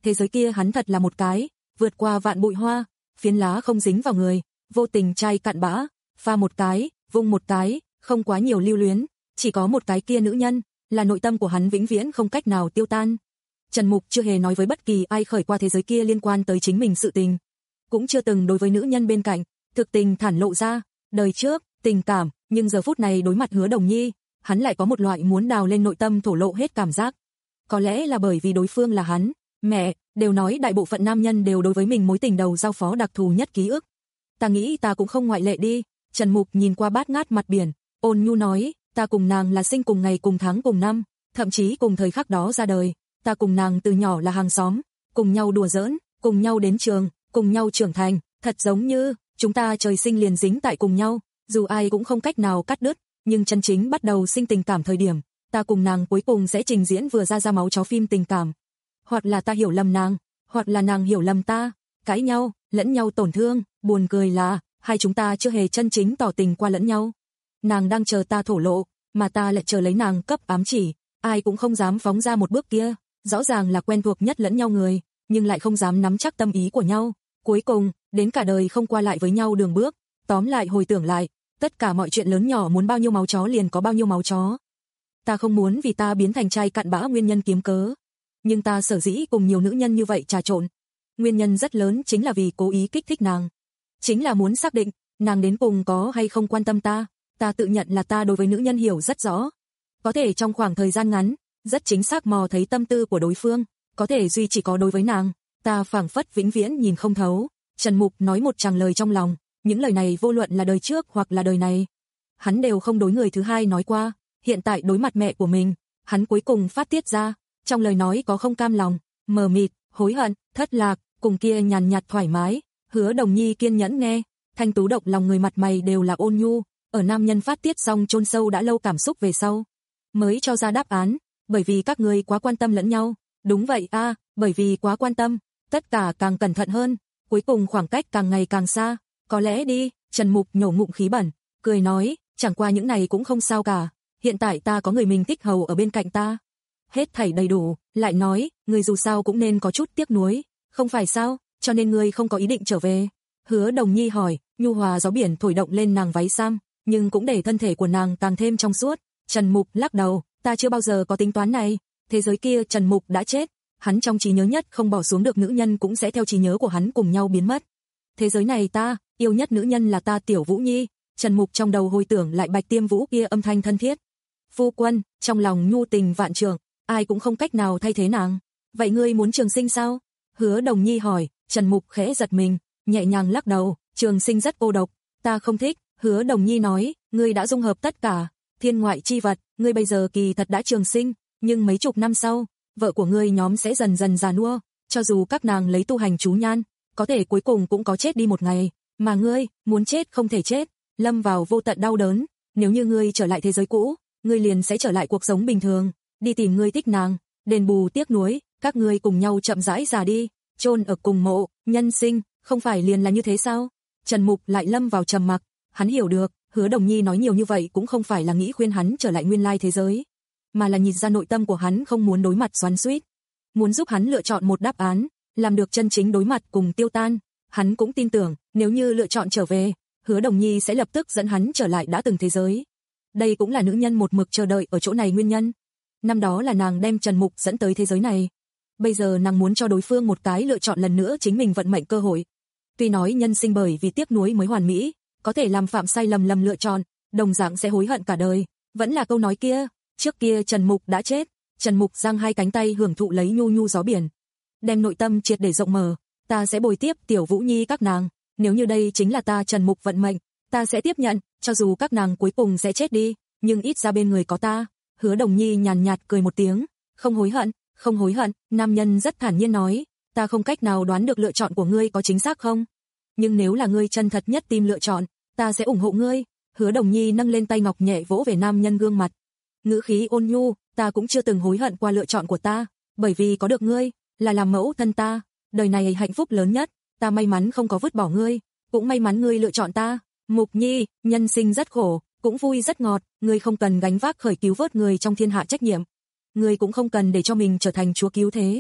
Thế giới kia hắn thật là một cái, vượt qua vạn bụi hoa, phiến lá không dính vào người, vô tình chai cạn bã, pha một cái, vung một cái, không quá nhiều lưu luyến, chỉ có một cái kia nữ nhân, là nội tâm của hắn vĩnh viễn không cách nào tiêu tan. Trần Mục chưa hề nói với bất kỳ ai khởi qua thế giới kia liên quan tới chính mình sự tình, cũng chưa từng đối với nữ nhân bên cạnh thực tình thản lộ ra đời trước tình cảm, nhưng giờ phút này đối mặt Hứa Đồng Nhi, hắn lại có một loại muốn đào lên nội tâm thổ lộ hết cảm giác. Có lẽ là bởi vì đối phương là hắn, mẹ, đều nói đại bộ phận nam nhân đều đối với mình mối tình đầu giao phó đặc thù nhất ký ức. Ta nghĩ ta cũng không ngoại lệ đi. Trần Mục nhìn qua bát ngát mặt biển, ôn nhu nói, ta cùng nàng là sinh cùng ngày cùng tháng cùng năm, thậm chí cùng thời khắc đó ra đời, ta cùng nàng từ nhỏ là hàng xóm, cùng nhau đùa giỡn, cùng nhau đến trường, cùng nhau trưởng thành, thật giống như chúng ta trời sinh liền dính tại cùng nhau, dù ai cũng không cách nào cắt đứt, nhưng chân chính bắt đầu sinh tình cảm thời điểm, ta cùng nàng cuối cùng sẽ trình diễn vừa ra ra máu chó phim tình cảm. Hoặc là ta hiểu lầm nàng, hoặc là nàng hiểu lầm ta, cãi nhau, lẫn nhau tổn thương, buồn cười là hai chúng ta chưa hề chân chính tỏ tình qua lẫn nhau. Nàng đang chờ ta thổ lộ, mà ta lại chờ lấy nàng cấp ám chỉ, ai cũng không dám phóng ra một bước kia, rõ ràng là quen thuộc nhất lẫn nhau người, nhưng lại không dám nắm chắc tâm ý của nhau. Cuối cùng, đến cả đời không qua lại với nhau đường bước, tóm lại hồi tưởng lại, tất cả mọi chuyện lớn nhỏ muốn bao nhiêu máu chó liền có bao nhiêu máu chó. Ta không muốn vì ta biến thành trai cặn bã nguyên nhân kiếm cớ, nhưng ta sở dĩ cùng nhiều nữ nhân như vậy trà trộn, nguyên nhân rất lớn chính là vì cố ý kích thích nàng, chính là muốn xác định nàng đến cùng có hay không quan tâm ta. Ta tự nhận là ta đối với nữ nhân hiểu rất rõ, có thể trong khoảng thời gian ngắn rất chính xác mò thấy tâm tư của đối phương, có thể duy chỉ có đối với nàng, ta phảng phất vĩnh viễn nhìn không thấu. Trần Mục nói một tràng lời trong lòng, những lời này vô luận là đời trước hoặc là đời này, hắn đều không đối người thứ hai nói qua, hiện tại đối mặt mẹ của mình, hắn cuối cùng phát tiết ra, trong lời nói có không cam lòng, mờ mịt, hối hận, thất lạc, cùng kia nhàn nhạt thoải mái. Hứa Đồng Nhi kiên nhẫn nghe, thanh tú động lòng người mặt mày đều là ôn nhu, ở nam nhân phát tiết xong chôn sâu đã lâu cảm xúc về sau, mới cho ra đáp án, bởi vì các ngươi quá quan tâm lẫn nhau. Đúng vậy a, à, bởi vì quá quan tâm, tất cả càng cẩn thận hơn, cuối cùng khoảng cách càng ngày càng xa, có lẽ đi. Trần Mục nhổ ngụm khí bẩn, cười nói, chẳng qua những này cũng không sao cả, hiện tại ta có người mình thích hầu ở bên cạnh ta, hết thảy đầy đủ. Lại nói, người dù sao cũng nên có chút tiếc nuối, không phải sao, cho nên ngươi không có ý định trở về. Hứa Đồng Nhi hỏi, nhu hòa gió biển thổi động lên nàng váy sam, nhưng cũng để thân thể của nàng càng thêm trong suốt. Trần Mục lắc đầu, ta chưa bao giờ có tính toán này, thế giới kia Trần Mục đã chết, hắn trong trí nhớ nhất không bỏ xuống được nữ nhân cũng sẽ theo trí nhớ của hắn cùng nhau biến mất. Thế giới này ta yêu nhất nữ nhân là ta Tiểu Vũ Nhi. Trần Mục trong đầu hồi tưởng lại Bạch Tiêm Vũ kia âm thanh thân thiết, phu quân, trong lòng nhu tình vạn trượng, ai cũng không cách nào thay thế nàng. Vậy ngươi muốn trường sinh sao? Hứa Đồng Nhi hỏi. Trần Mục khẽ giật mình, nhẹ nhàng lắc đầu, trường sinh rất cô độc, ta không thích. Hứa Đồng Nhi nói, ngươi đã dung hợp tất cả thiên ngoại chi vật, ngươi bây giờ kỳ thật đã trường sinh, nhưng mấy chục năm sau, vợ của ngươi nhóm sẽ dần dần già nua, cho dù các nàng lấy tu hành chú nhan, có thể cuối cùng cũng có chết đi một ngày, mà ngươi, muốn chết không thể chết, lâm vào vô tận đau đớn. Nếu như ngươi trở lại thế giới cũ, ngươi liền sẽ trở lại cuộc sống bình thường, đi tìm ngươi thích nàng, đền bù tiếc nuối, các ngươi cùng nhau chậm rãi già đi, chôn ở cùng mộ, nhân sinh, không phải liền là như thế sao? Trần Mục lại lâm vào trầm mặc, hắn hiểu được, Hứa Đồng Nhi nói nhiều như vậy cũng không phải là nghĩ khuyên hắn trở lại nguyên lai thế giới, mà là nhìn ra nội tâm của hắn không muốn đối mặt xoắn xuýt, muốn giúp hắn lựa chọn một đáp án, làm được chân chính đối mặt cùng tiêu tan. Hắn cũng tin tưởng, nếu như lựa chọn trở về, Hứa Đồng Nhi sẽ lập tức dẫn hắn trở lại đã từng thế giới. Đây cũng là nữ nhân một mực chờ đợi ở chỗ này nguyên nhân. Năm đó là nàng đem Trần Mục dẫn tới thế giới này, bây giờ nàng muốn cho đối phương một cái lựa chọn lần nữa chính mình vận mệnh cơ hội. Tuy nói nhân sinh bởi vì tiếc nuối mới hoàn mỹ, có thể làm phạm sai lầm lầm lựa chọn, đồng dạng sẽ hối hận cả đời, vẫn là câu nói kia, trước kia Trần Mục đã chết. Trần Mục giang hai cánh tay hưởng thụ lấy nhu nhu gió biển, đem nội tâm triệt để rộng mở, ta sẽ bồi tiếp Tiểu Vũ Nhi các nàng, nếu như đây chính là ta Trần Mục vận mệnh, ta sẽ tiếp nhận, cho dù các nàng cuối cùng sẽ chết đi, nhưng ít ra bên người có ta. Hứa Đồng Nhi nhàn nhạt cười một tiếng, không hối hận, không hối hận. Nam nhân rất thản nhiên nói, ta không cách nào đoán được lựa chọn của ngươi có chính xác không, nhưng nếu là ngươi chân thật nhất tìm lựa chọn, ta sẽ ủng hộ ngươi. Hứa Đồng Nhi nâng lên tay ngọc nhẹ vỗ về nam nhân gương mặt, ngữ khí ôn nhu, ta cũng chưa từng hối hận qua lựa chọn của ta, bởi vì có được ngươi, là làm mẫu thân ta, đời này hạnh phúc lớn nhất, ta may mắn không có vứt bỏ ngươi, cũng may mắn ngươi lựa chọn ta. Mục Nhi, nhân sinh rất khổ, cũng vui rất ngọt, ngươi không cần gánh vác khởi cứu vớt người trong thiên hạ trách nhiệm, ngươi cũng không cần để cho mình trở thành chúa cứu thế.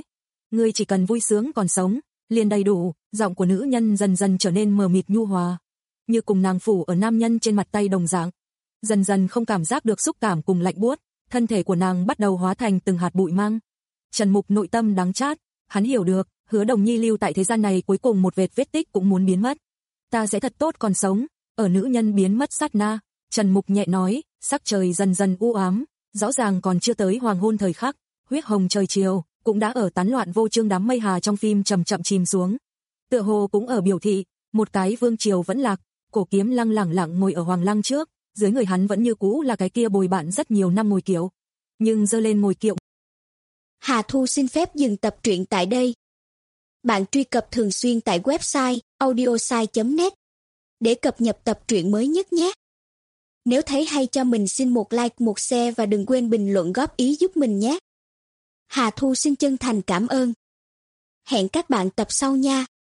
Ngươi chỉ cần vui sướng còn sống, liền đầy đủ. Giọng của nữ nhân dần dần trở nên mờ mịt nhu hòa, như cùng nàng phủ ở nam nhân trên mặt tay đồng dạng. Dần dần không cảm giác được xúc cảm cùng lạnh buốt, thân thể của nàng bắt đầu hóa thành từng hạt bụi măng. Trần Mục nội tâm đắng chát, hắn hiểu được, Hứa Đồng Nhi lưu tại thế gian này cuối cùng một vệt vết tích cũng muốn biến mất. Ta sẽ thật tốt còn sống. Ở nữ nhân biến mất sát na, Trần Mục nhẹ nói, sắc trời dần dần u ám, rõ ràng còn chưa tới hoàng hôn thời khắc, huyết hồng trời chiều cũng đã ở tán loạn vô chương đám mây hà trong phim chậm chậm chìm xuống. Tựa hồ cũng ở biểu thị, một cái vương triều vẫn lạc, Cổ Kiếm Lăng lẳng lặng ngồi ở hoàng lăng trước, dưới người hắn vẫn như cũ là cái kia bồi bạn rất nhiều năm ngồi kiệu, nhưng giơ lên ngồi kiệu. Hà Thu xin phép dừng tập truyện tại đây. Bạn truy cập thường xuyên tại website audiosai chấm net để cập nhật tập truyện mới nhất nhé. Nếu thấy hay cho mình xin một like, một share và đừng quên bình luận góp ý giúp mình nhé. Hà Thu xin chân thành cảm ơn. Hẹn các bạn tập sau nha.